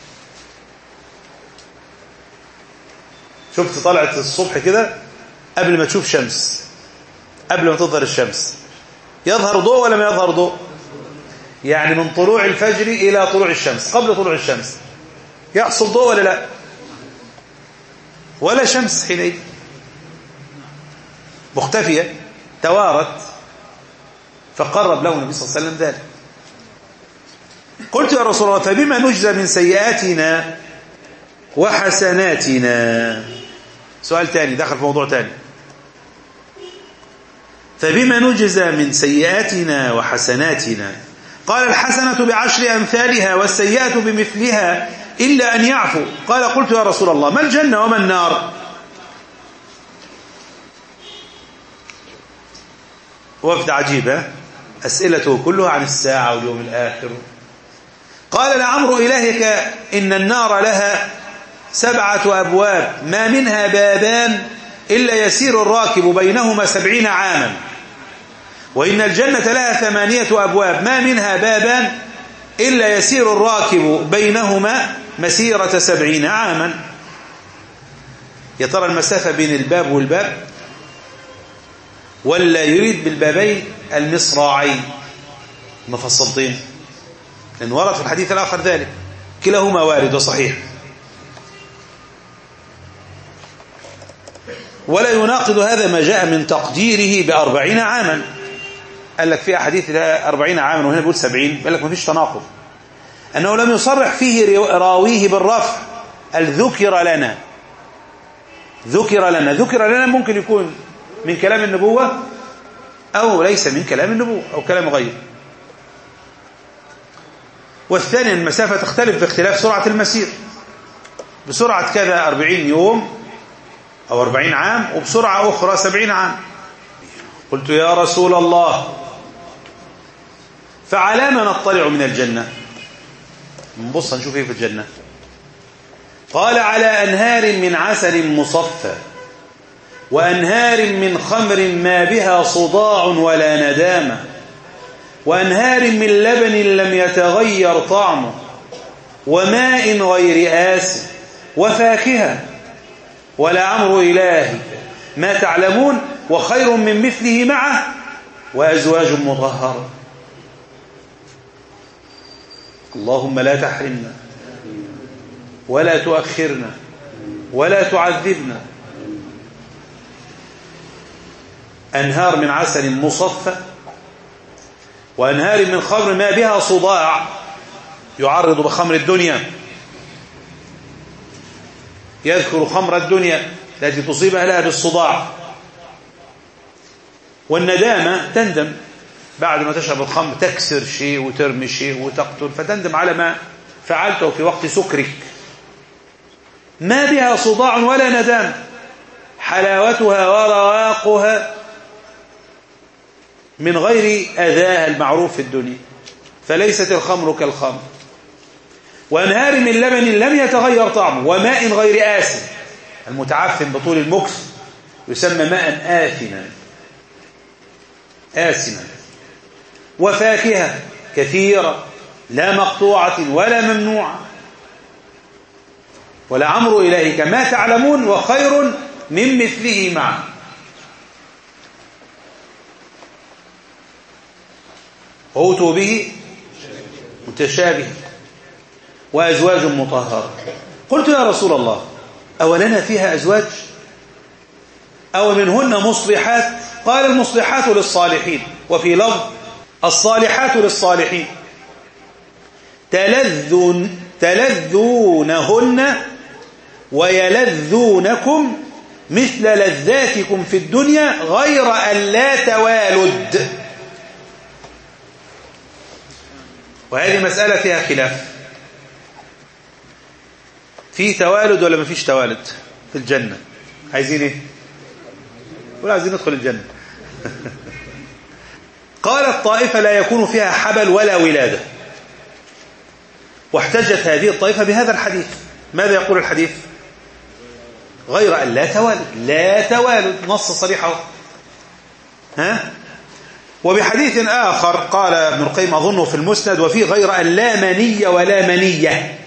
شفت طلعت الصبح كده قبل ما تشوف شمس، قبل ما تظهر الشمس، يظهر ضوء ولا ما يظهر ضوء؟ يعني من طلوع الفجر إلى طلوع الشمس، قبل طلوع الشمس يحصل ضوء ولا لا؟ ولا شمس حينئذ، مختفية، توارت. فقرب له النبي صلى الله عليه وسلم ذلك. قلت يا رسول الله فبما نجزى من سيئاتنا وحسناتنا؟ سؤال تاني دخل في موضوع تاني. فبما نجزى من سيئاتنا وحسناتنا؟ قال الحسنة بعشر أمثالها والسيئة بمثلها إلا أن يعفو. قال قلت يا رسول الله ما الجنة وما النار؟ وفد عجيبة، أسئلته كلها عن الساعة واليوم الآخر. قال لعمر إلهك إن النار لها سبعة أبواب ما منها بابان إلا يسير الراكب بينهما سبعين عاما، وإن الجنة لها ثمانية أبواب ما منها بابان إلا يسير الراكب بينهما مسيرة سبعين عاما. يا ترى المسافة بين الباب والباب، ولا يريد بالبابين المصراعين مفصلتين؟ لأن ورد في الحديث الآخر ذلك، كلاهما وارد وصحيح. ولا يناقض هذا ما جاء من تقديره بأربعين عاما. قال لك في أحاديث لها أربعين عاما وهنا بيقول سبعين، قال لك ما فيش تناقض. أنه لم يصرح فيه راويه بالرفع، الذكر لنا ذكر لنا ذكر لنا ممكن يكون من كلام النبوة أو ليس من كلام النبوة أو كلام غير. والثاني المسافة تختلف باختلاف سرعة المسير، بسرعة كذا أربعين يوم أو أربعين عام، وبسرعة أخرى سبعين عام. قلت يا رسول الله فعلى ما نطلع من الجنة؟ نبص نشوف ايه في الجنة. قال على أنهار من عسل مصفى وأنهار من خمر ما بها صداع ولا ندامة وأنهار من لبن لم يتغير طعمه وماء غير آسن وفاكهة ولعمر إلهي ما تعلمون وخير من مثله معه وأزواج مطهرة. اللهم لا تحرمنا ولا تؤخرنا ولا تعذبنا. أنهار من عسل مصفى وأنهار من خمر ما بها صداع، يعرض بخمر الدنيا، يذكر خمر الدنيا التي تصيب أهلها بالصداع والندامة، تندم بعد ما تشرب الخمر، تكسر شيء وترمي شيء وتقتل، فتندم على ما فعلته في وقت سكرك. ما بها صداع ولا ندام، حلاوتها ورواقها من غير أذاها المعروف في الدنيا، فليست الخمر كالخمر. وأنهار من لبن لم يتغير طعمه وماء غير آسن، المتعفن بطول المكث يسمى ماء آثما آسنا. وفاكهة كثيرة لا مقطوعة ولا ممنوعة. ولعمر إلهك ما تعلمون وخير من مثله معه. أوتوا به متشابه وأزواج مطهرة. قلت يا رسول الله أولنا فيها أزواج أو منهن مصلحات؟ قال المصلحات للصالحين، وفي لفظ الصالحات للصالحين. تلذون تلذونهن ويلذونكم مثل لذاتكم في الدنيا غير أن لا توالد. وهذه مسألة فيها خلاف، في توالد ولا ما فيش توالد في الجنة؟ عايزين ايه؟ ولا عايزين ندخل الجنة؟ قالت طائفة لا يكون فيها حبل ولا ولادة، واحتجت هذه الطائفة بهذا الحديث. ماذا يقول الحديث؟ غير أن لا توالد، لا توالد، نص صريح اهو. ها؟ وبحديث آخر قال ابن القيم أظنه في المسند، وفيه غير أن لا مني ولا منية.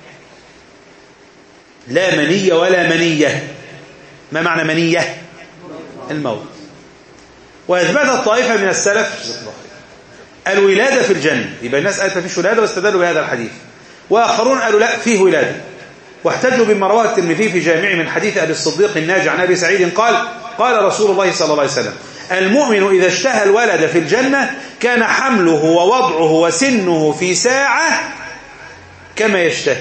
لا مني ولا منية. ما معنى منية؟ الموت. وأثبتت طائفة من السلف الولادة في الجنة، يبقى الناس قالت ما فيش ولادة واستدلوا بهذا الحديث، وآخرون قالوا لا فيه ولادة، واحتجوا بما رواه الترمذي في جامعه من حديث أبي الصديق الناجي عن أبي سعيد قال قال رسول الله صلى الله عليه وسلم: المؤمن إذا اشتهى الولد في الجنة كان حمله ووضعه وسنه في ساعة كما يشتهي.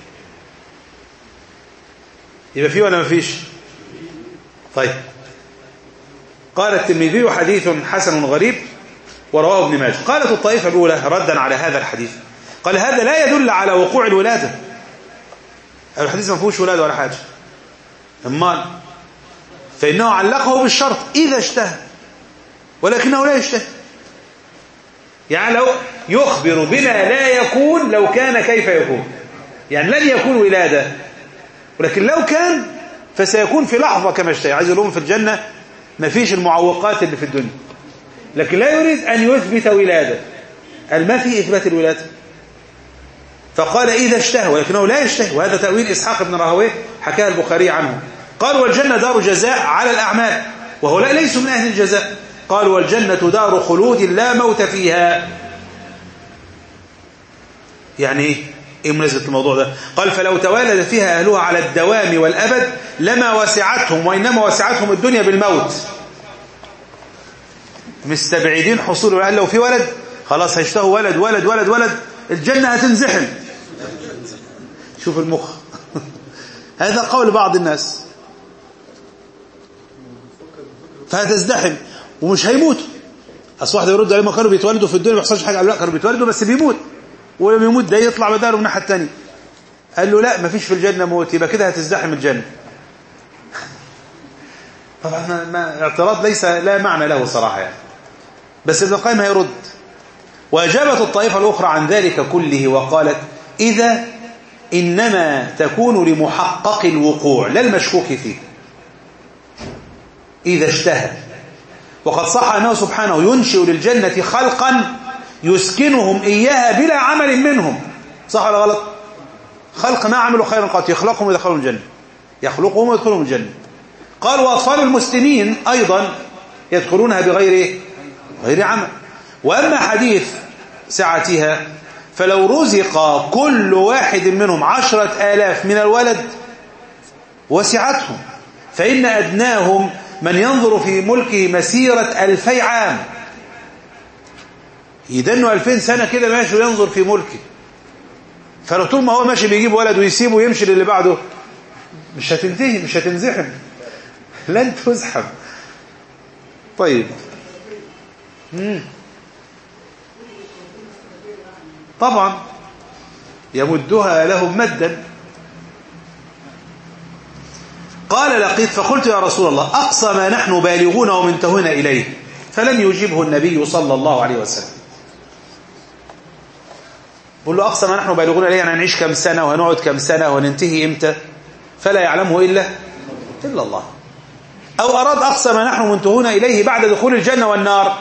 يبقى فيه ولا ما فيش؟ طيب. قال الترمذي حديث حسن غريب ورواه ابن ماجه. قالت الطائفة الأولى ردا على هذا الحديث، قال هذا لا يدل على وقوع الولادة، الحديث ما فيهوش ولادة ولا حاجة، امال فإنه علقه بالشرط إذا اشتهى، ولكنه لا يشتهي. يعني لو يخبر بما لا يكون لو كان كيف يكون، يعني لن يكون ولادة، ولكن لو كان فسيكون في لحظة كما اشتهي. عايز لهم في الجنة ما فيش المعوقات اللي في الدنيا، لكن لا يريد أن يثبت ولادة، قال ما في إثبات الولادة، فقال إذا اشتهى، ولكنه لا يشتهي. وهذا تأويل إسحاق بن راهويه حكاه البخاري عنه. قال والجنة دار جزاء على الأعمال، وهؤلاء ليسوا من أهل الجزاء. قال والجنة دار خلود لا موت فيها. يعني إيه؟ إيه مناسبة الموضوع ده؟ قال فلو توالد فيها أهلها على الدوام والأبد لما وسعتهم، وإنما وسعتهم الدنيا بالموت. مستبعدين حصول، قال لو في ولد خلاص هيشتهوا ولد ولد ولد ولد، الجنة هتنزحم. شوف المخ. هذا قول بعض الناس، فهتزدحم ومش هيموتوا. اصل واحد يرد عليهم كانوا بيتولدوا في الدنيا ما بيحصلش حاجه، قال لا كانوا بيتولدوا بس بيموت، ولما يموت ده يطلع بداله من الناحيه الثانيه. قال له لا ما فيش في الجنه موت، يبقى كده هتزدحم الجنه. طبعا ما اعتراض ليس لا معنى له صراحه يعني، بس ابن القيم هيرد. واجابت الطائفه الاخرى عن ذلك كله وقالت اذا انما تكون لمحقق الوقوع لا المشكوك فيه، إذا اشتهى. وقد صح أنه سبحانه ينشئ للجنة خلقا يسكنهم إياها بلا عمل منهم، صح ولا غلط؟ خلق ما عملوا خيرا قط، يخلقهم ويدخلهم الجنة، يخلقهم ويدخلهم الجنة. قال وأطفال المسلمين أيضا يدخلونها بغير غير عمل. وأما حديث سعتها فلو رزق كل واحد منهم عشرة آلاف من الولد وسعتهم، فإن أدناهم من ينظر في ملكه مسيرة ألفي عام، يدنوا ألفين سنة كده ماشي وينظر في ملكه. فلو طول ما هو ماشي بيجيب ولد ويسيبه ويمشي للي بعده مش هتنتهي، مش هتنزحم، لن تزحم. طيب مم. طبعا يمدها لهم مدا. قال لقيت فقلت يا رسول الله أقصى ما نحن بالغون ومنتهون إليه، فلم يجيبه النبي صلى الله عليه وسلم. قل له أقصى ما نحن بالغون إليه يعني هنعيش كم سنة وهنقعد كم سنة وننتهي إمتى؟ فلا يعلمه إلا إلا الله. أو أراد أقصى ما نحن منتهون إليه بعد دخول الجنة والنار،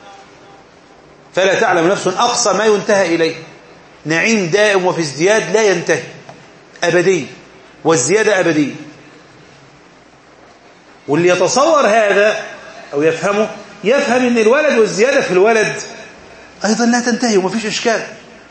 فلا تعلم نفس أقصى ما ينتهى إليه، نعيم دائم وفي ازدياد لا ينتهي أبدي، والزيادة أبدي. واللي يتصور هذا أو يفهمه يفهم أن الولد والزيادة في الولد أيضا لا تنتهي ومفيش إشكال.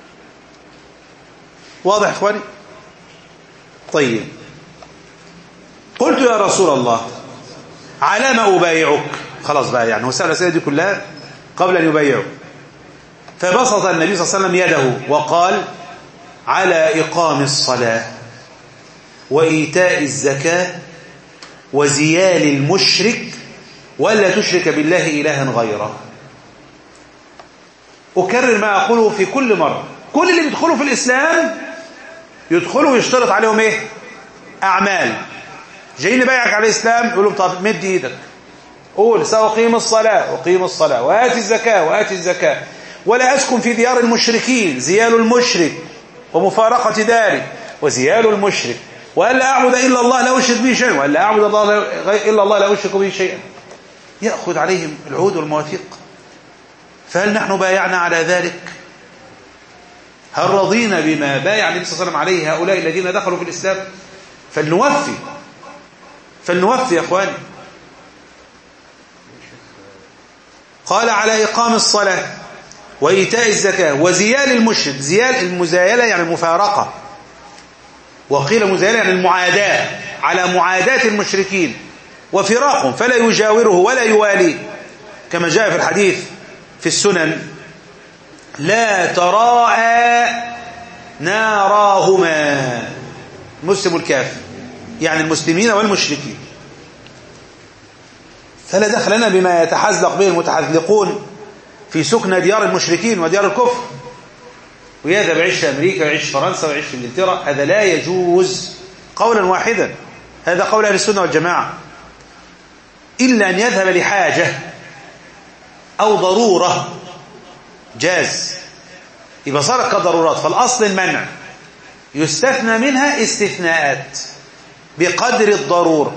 واضح يا إخواني؟ طيب قلت يا رسول الله على ما أبايعك، خلاص بقى يعني هو سأل الأسئلة دي كلها قبل أن يبايعه. فبسط النبي صلى الله عليه وسلم يده وقال على إقام الصلاة وإيتاء الزكاة وزيال المشرك ولا تشرك بالله إلها غيره. أكرر ما أقوله في كل مرة، كل اللي بيدخلوا في الإسلام يدخلوا ويشترط عليهم إيه؟ أعمال. جايين بايعك على الإسلام يقول لهم طب مد إيدك قول سأقيم الصلاة أقيم الصلاة وآتي الزكاة وآتي الزكاة ولا أسكن في ديار المشركين زيال المشرك ومفارقة داره وزيال المشرك وألا أعبد إلا الله لا أشرك به شيئا وألا أعبد الله إلا الله لا أشرك به شيئا. يأخذ عليهم العهود والمواثيق. فهل نحن بايعنا على ذلك؟ هل رضينا بما بايع النبي صلى الله عليه وسلم عليه هؤلاء الذين دخلوا في الإسلام؟ فلنوفي فلنوفي يا أخواني. قال على إقام الصلاة وإيتاء الزكاة وزيال المشرك. زيال المزايلة يعني المفارقة، وقيل مزايلة يعني المعاداة، على معاداة المشركين وفراقهم فلا يجاوره ولا يواليه، كما جاء في الحديث في السنن لا تراءى ناراهما المسلم الكافر، يعني المسلمين والمشركين. فلا دخل لنا بما يتحزلق به المتحزلقون في سكن ديار المشركين وديار الكفر، ويذهب يعيش في أمريكا ويعيش في فرنسا ويعيش في إنجلترا. هذا لا يجوز قولا واحدا. هذا قول أهل السنة والجماعة، إلا أن يذهب لحاجة أو ضرورة جاز، يبقى صارت كضرورات. فالأصل المنع، يستثنى منها استثناءات بقدر الضرورة.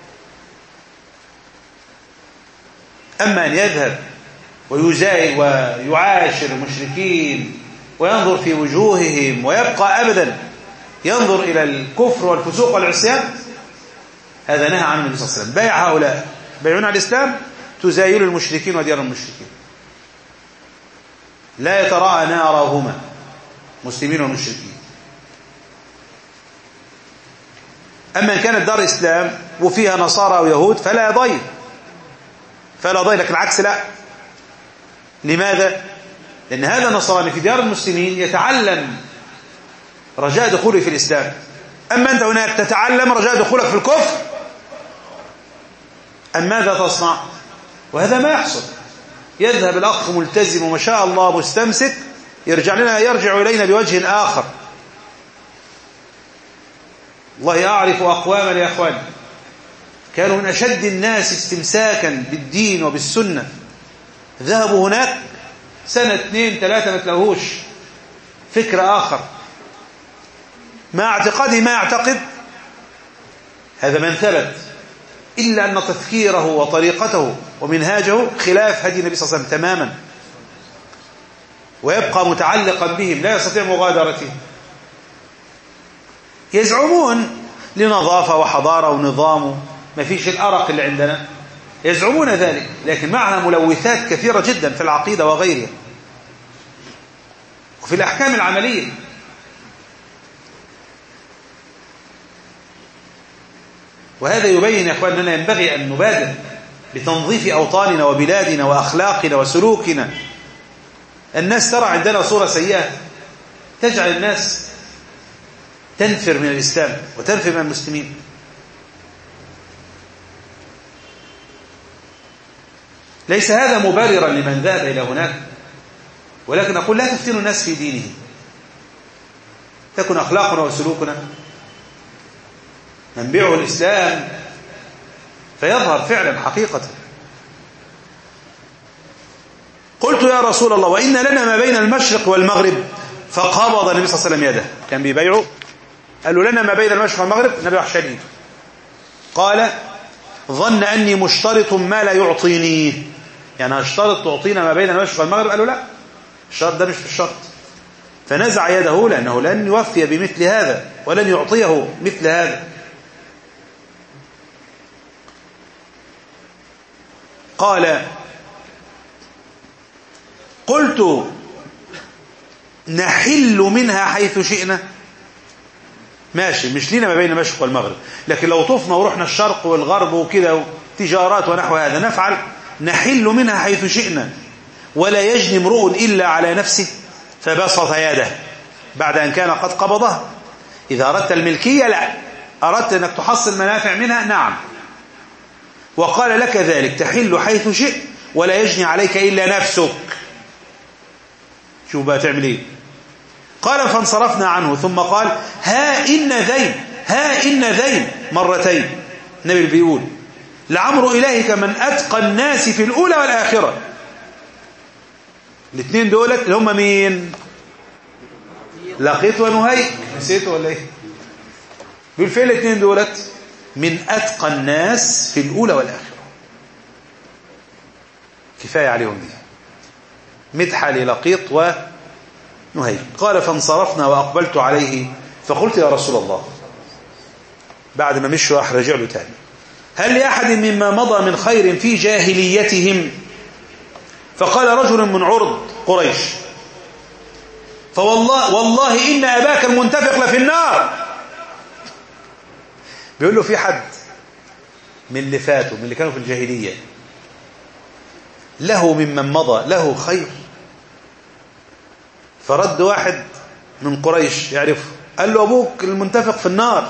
أما أن يذهب ويزايد ويعاشر المشركين وينظر في وجوههم ويبقى أبدا ينظر إلى الكفر والفسوق والعصيان، هذا نهى عنه النبي صلى الله عليه وسلم. بايع هؤلاء بايعون على الإسلام تزايل المشركين وديار المشركين. لا يتراءى نارهما مسلمين ومشركين. أما إن كانت دار إسلام وفيها نصارى أو يهود فلا يضير فلا ضير لكن العكس لا. لماذا؟ لأن هذا النصراني في ديار المسلمين يتعلم رجاء دخوله في الإسلام، أما أنت هناك تتعلم رجاء دخولك في الكفر. أم ماذا تصنع؟ وهذا ما يحصل. يذهب الأخ ملتزم وما شاء الله مستمسك، يرجع لنا يرجع إلينا بوجه آخر. والله أعرف أقواما يا أخواني كانوا من أشد الناس استمساكا بالدين وبالسنة، ذهبوا هناك سنة اثنين ثلاثة ما تلاقوش فكر آخر مع اعتقاده ما يعتقد. هذا من ثبت، إلا أن تفكيره وطريقته ومنهاجه خلاف هدي النبي صلى الله عليه وسلم تماما، ويبقى متعلقا بهم لا يستطيع مغادرتهم. يزعمون لنظافة وحضارة ونظام، ما فيش الأرق اللي عندنا، يزعمون ذلك، لكن معها ملوثات كثيرة جدا في العقيدة وغيرها وفي الأحكام العملية. وهذا يبين يا أخوان أننا ينبغي أن نبادر بتنظيف أوطاننا وبلادنا وأخلاقنا وسلوكنا. الناس ترى عندنا صورة سيئة تجعل الناس تنفر من الإسلام وتنفر من المسلمين. ليس هذا مبررا لمن ذهب إلى هناك، ولكن أقول لا تفتنوا الناس في دينه، تكن أخلاقنا وسلوكنا ننبعه الإسلام فيظهر فعلا حقيقة. قلت يا رسول الله وإن لنا ما بين المشرق والمغرب، فقبض النبي صلى الله عليه وسلم يده، كان بيبيعه، قال له لنا ما بين المشرق والمغرب، النبي راح شديد. قال ظن أني مشترط ما لا يعطينيه، يعني هشترط تعطينا ما بين المشرق والمغرب، قالوا لا الشرط ده مش في الشرط، فنزع يده لأنه لن يوفي بمثل هذا ولن يعطيه مثل هذا. قال قلت نحل منها حيث شئنا، ماشي مش لنا ما بين المشرق والمغرب، لكن لو طفنا ورحنا الشرق والغرب وكده تجارات ونحو هذا نفعل، نحل منها حيث شئنا ولا يجني امرؤ إلا على نفسه. فبسط يده بعد أن كان قد قبضها. إذا أردت الملكية لا، أردت أنك تحصل منافع منها نعم، وقال لك ذلك تحل حيث شئت ولا يجني عليك إلا نفسك. شوف بقى تعمل إيه. قال فانصرفنا عنه ثم قال ها إن ذين ها إن ذين مرتين. النبي بيقول لعمر إلهك من أتقى الناس في الأولى والآخرة. الاثنين دولت اللي هم مين؟ لقيط ونهيك. نسيته ولا ايه؟ بيقول فين الاثنين دولت؟ من أتقى الناس في الأولى والآخرة. كفاية عليهم دي. مدحة للقيط ونهيك. قال فانصرفنا وأقبلت عليه فقلت يا رسول الله، بعد ما مشوا راح رجع له تاني، هل لأحد مما مضى من خير في جاهليتهم؟ فقال رجل من عرض قريش فوالله والله إن أباك المنتفق لفي النار. بيقول له في حد من اللي فاتوا من اللي كانوا في الجاهلية له ممن مضى له خير؟ فرد واحد من قريش يعرفه قال له أبوك المنتفق في النار.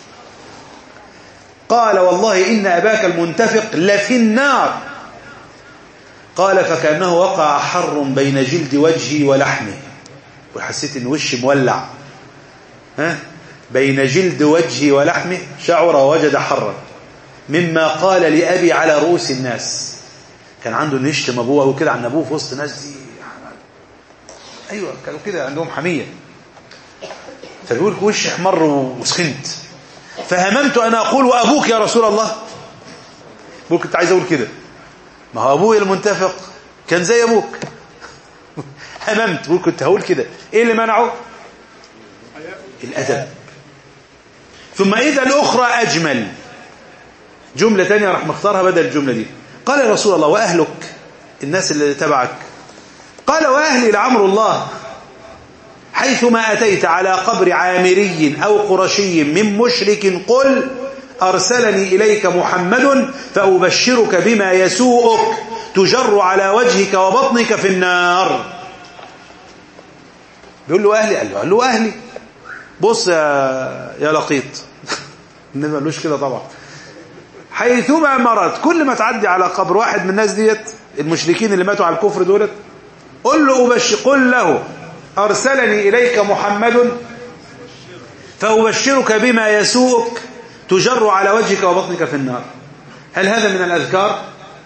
قال والله إن أباك المنتفق لفي النار. قال فكأنه وقع حر بين جلد وجهي ولحمه، وحسيت ان وشي مولع، ها بين جلد وجهي ولحمه، شعر ووجد حرا مما قال لأبي على رؤوس الناس. كان عنده انه يشتم ابوه وكده عن ابوه في وسط الناس دي، ايوه كانوا كده عندهم حميه. فبيقول وشي احمر وسخنت، فهممت أن أقول وأبوك يا رسول الله. بقول كنت عايز أقول كده، ما هو أبوي المنتفق كان زي أبوك. هممت بقول كنت هقول كده. إيه اللي منعه؟ الأدب. ثم إذا الأخرى أجمل، جملة تانية راح مختارها بدل الجملة دي. قال يا رسول الله وأهلك، الناس اللي تبعك؟ قال وأهلي لعمر الله، حيثما أتيت على قبر عامري أو قرشي من مشرك قل أرسلني إليك محمد فأبشرك بما يسوءك تجر على وجهك وبطنك في النار. بيقول له أهلي، قال له, قال له أهلي. بص يا, يا لقيط، النبي ما قالوش كده طبعا. حيثما مرت، كل ما تعدي على قبر واحد من الناس ديت المشركين اللي ماتوا على الكفر دولت، قل له أبشر، قل له أرسلني إليك محمد فأبشرك بما يسوءك تجر على وجهك وبطنك في النار. هل هذا من الأذكار؟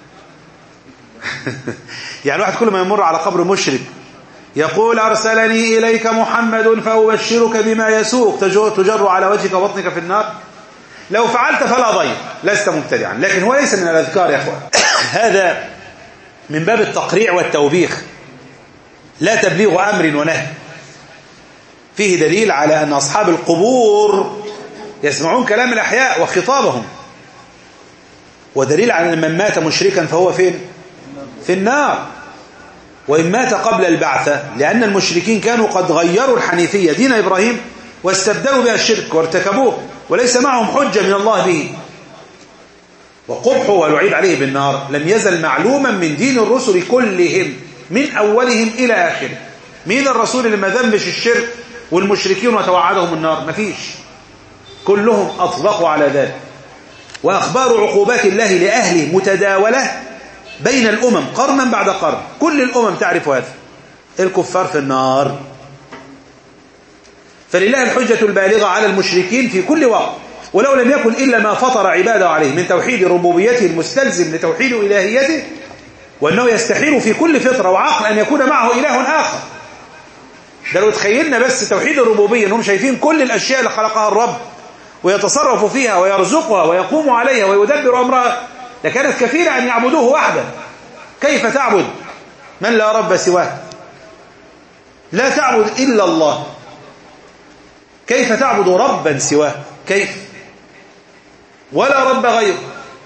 يعني واحد كل ما يمر على قبر مشرك يقول أرسلني إليك محمد فأبشرك بما يسوءك تجر على وجهك وبطنك في النار. لو فعلت فلا ضير، لست مبتدعا، لكن هو ليس من الأذكار يا أخوان. هذا من باب التقريع والتوبيخ، لا تبليغ أمر ونهي. فيه دليل على أن أصحاب القبور يسمعون كلام الأحياء وخطابهم، ودليل على أن من مات مشركا فهو فين؟ في النار. وإن مات قبل البعثة، لأن المشركين كانوا قد غيروا الحنيفية دين إبراهيم واستبدلوا بها الشرك وارتكبوه وليس معهم حجة من الله به، وقبحه والوعيد عليه بالنار لم يزل معلوما من دين الرسل كلهم من أولهم إلى آخره. مين الرسول اللي ما ذنبش الشرك والمشركين وتوعدهم النار؟ مفيش، كلهم أطبقوا على ذلك. وأخبار عقوبات الله لأهله متداولة بين الأمم قرنا بعد قرن، كل الأمم تعرف هذا، الكفار في النار. فلله الحجة البالغة على المشركين في كل وقت، ولو لم يكن إلا ما فطر عباده عليه من توحيد ربوبيته المستلزم لتوحيد إلهيته، وأنه يستحيل في كل فطرة وعقل أن يكون معه إله آخر. ده لو تخيلنا بس توحيد الربوبية، أنهم شايفين كل الأشياء اللي خلقها الرب ويتصرف فيها ويرزقها ويقوم عليها ويدبر أمرها، لكانت كفيلة أن يعبدوه وحده. كيف تعبد من لا رب سواه؟ لا تعبد إلا الله، كيف تعبد ربا سواه؟ كيف؟ ولا رب غيره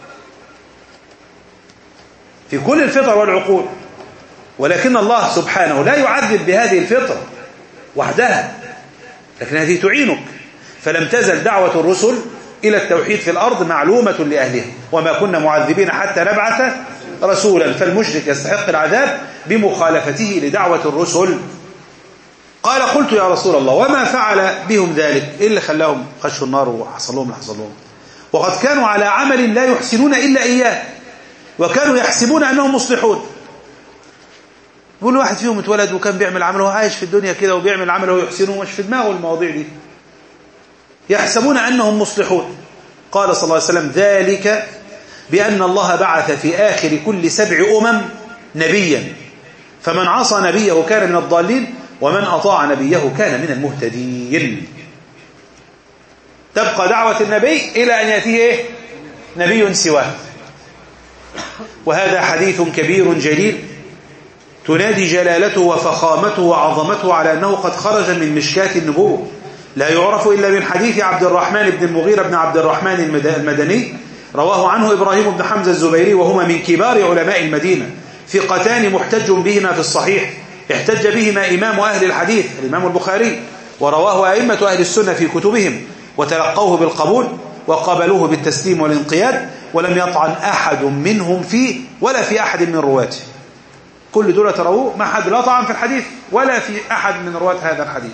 في كل الفطر والعقول. ولكن الله سبحانه لا يعذب بهذه الفطرة وحدها، لكن هذه تعينك. فلم تزل دعوة الرسل إلى التوحيد في الأرض معلومة لأهلها، وما كنا معذبين حتى نبعث رسولا. فالمشرك يستحق العذاب بمخالفته لدعوة الرسل. قال قلت يا رسول الله وما فعل بهم ذلك؟ إيه اللي خلاهم خشوا النار وحصل لهم اللي حصل لهم؟ وقد كانوا على عمل لا يحسنون إلا إياه، وكانوا يحسبون أنهم مصلحون. بيقول واحد فيهم اتولد وكان بيعمل عمله وهو عايش في الدنيا كده وبيعمل عمله ويحسنه ومش في دماغه المواضيع دي، يحسبون أنهم مصلحون. قال صلى الله عليه وسلم ذلك بأن الله بعث في آخر كل سبع أمم نبيا، فمن عصى نبيه كان من الضالين ومن أطاع نبيه كان من المهتدين. تبقى دعوة النبي إلى أن يأتيه إيه؟ نبي سواه. وهذا حديث كبير جليل تنادي جلالته وفخامته وعظمته على أنه قد خرج من مشكاة النبوة، لا يعرف إلا من حديث عبد الرحمن بن المغيرة بن عبد الرحمن المدني، رواه عنه إبراهيم بن حمزة الزبيري، وهما من كبار علماء المدينة، ثقتان محتج بهما في الصحيح، احتج بهما إمام أهل الحديث الإمام البخاري، ورواه أئمة أهل السنة في كتبهم، وتلقوه بالقبول وقبلوه بالتسليم والانقياد، ولم يطعن أحد منهم فيه ولا في أحد من رواته. كل دول تروه ما حد لا طعن في الحديث ولا في أحد من رواة هذا الحديث.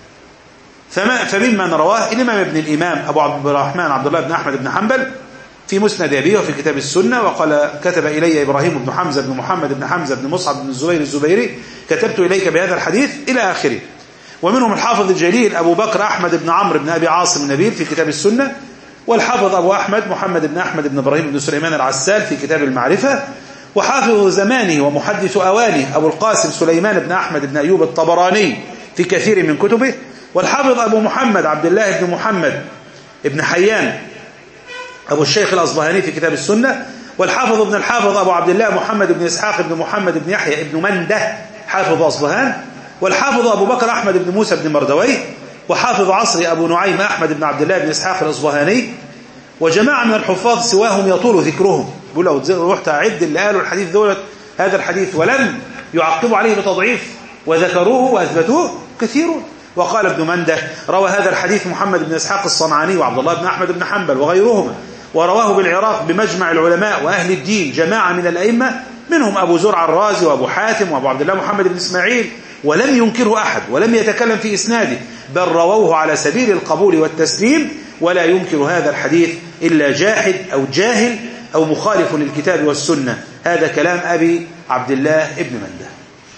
فما فممن رواه الإمام ابن الإمام أبو عبد الرحمن عبد الله بن أحمد بن حنبل في مسند أبيه وفي كتاب السنة، وقال كتب إلي إبراهيم بن حمزة بن محمد بن حمزة بن مصعب بن الزبير الزبيري كتبت إليك بهذا الحديث إلى آخره. ومنهم الحافظ الجليل أبو بكر أحمد بن عمرو بن أبي عاصم النبيل في كتاب السنة، والحافظ أبو أحمد محمد بن أحمد بن إبراهيم بن سليمان العسال في كتاب المعرفة، وحافظ زمانه ومحدث أوانه أبو القاسم سليمان بن أحمد بن أيوب الطبراني في كثير من كتبه، والحافظ أبو محمد عبد الله بن محمد بن حيان أبو الشيخ الأصبهاني في كتاب السنة، والحافظ ابن الحافظ أبو عبد الله محمد بن إسحاق بن محمد بن يحيى بن منده حافظ أصبهان، والحافظ أبو بكر أحمد بن موسى بن مردوي، وحافظ عصر أبو نعيم أحمد بن عبد الله بن إسحاق الأصبهاني، وجماعة من الحفاظ سواهم يطول ذكرهم. بقول لو رحت أعد اللي قالوا الحديث دولت هذا الحديث ولم يعقبوا عليه بتضعيف وذكروه وأثبتوه كثيرون. وقال ابن منده روى هذا الحديث محمد بن إسحاق الصنعاني وعبد الله بن أحمد بن حنبل وغيرهما، ورواه بالعراق بمجمع العلماء وأهل الدين جماعة من الأئمة، منهم أبو زرع الرازي وأبو حاتم وأبو عبد الله محمد بن إسماعيل، ولم ينكره أحد ولم يتكلم في إسناده، بل رووه على سبيل القبول والتسليم، ولا ينكر هذا الحديث إلا جاحد أو جاهل أو مخالف للكتاب والسنة. هذا كلام أبي عبد الله ابن منده.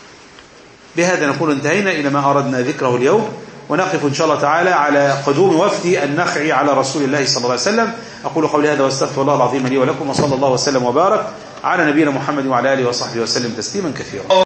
بهذا نكون انتهينا إلى ما أردنا ذكره اليوم، ونقف إن شاء الله تعالى على قدوم وفد النخعي على رسول الله صلى الله عليه وسلم. أقول قولي هذا واستغفر الله العظيم لي ولكم، وصلى الله وسلم وبارك على نبينا محمد وعلى آله وصحبه وسلم تسليما كثيرا.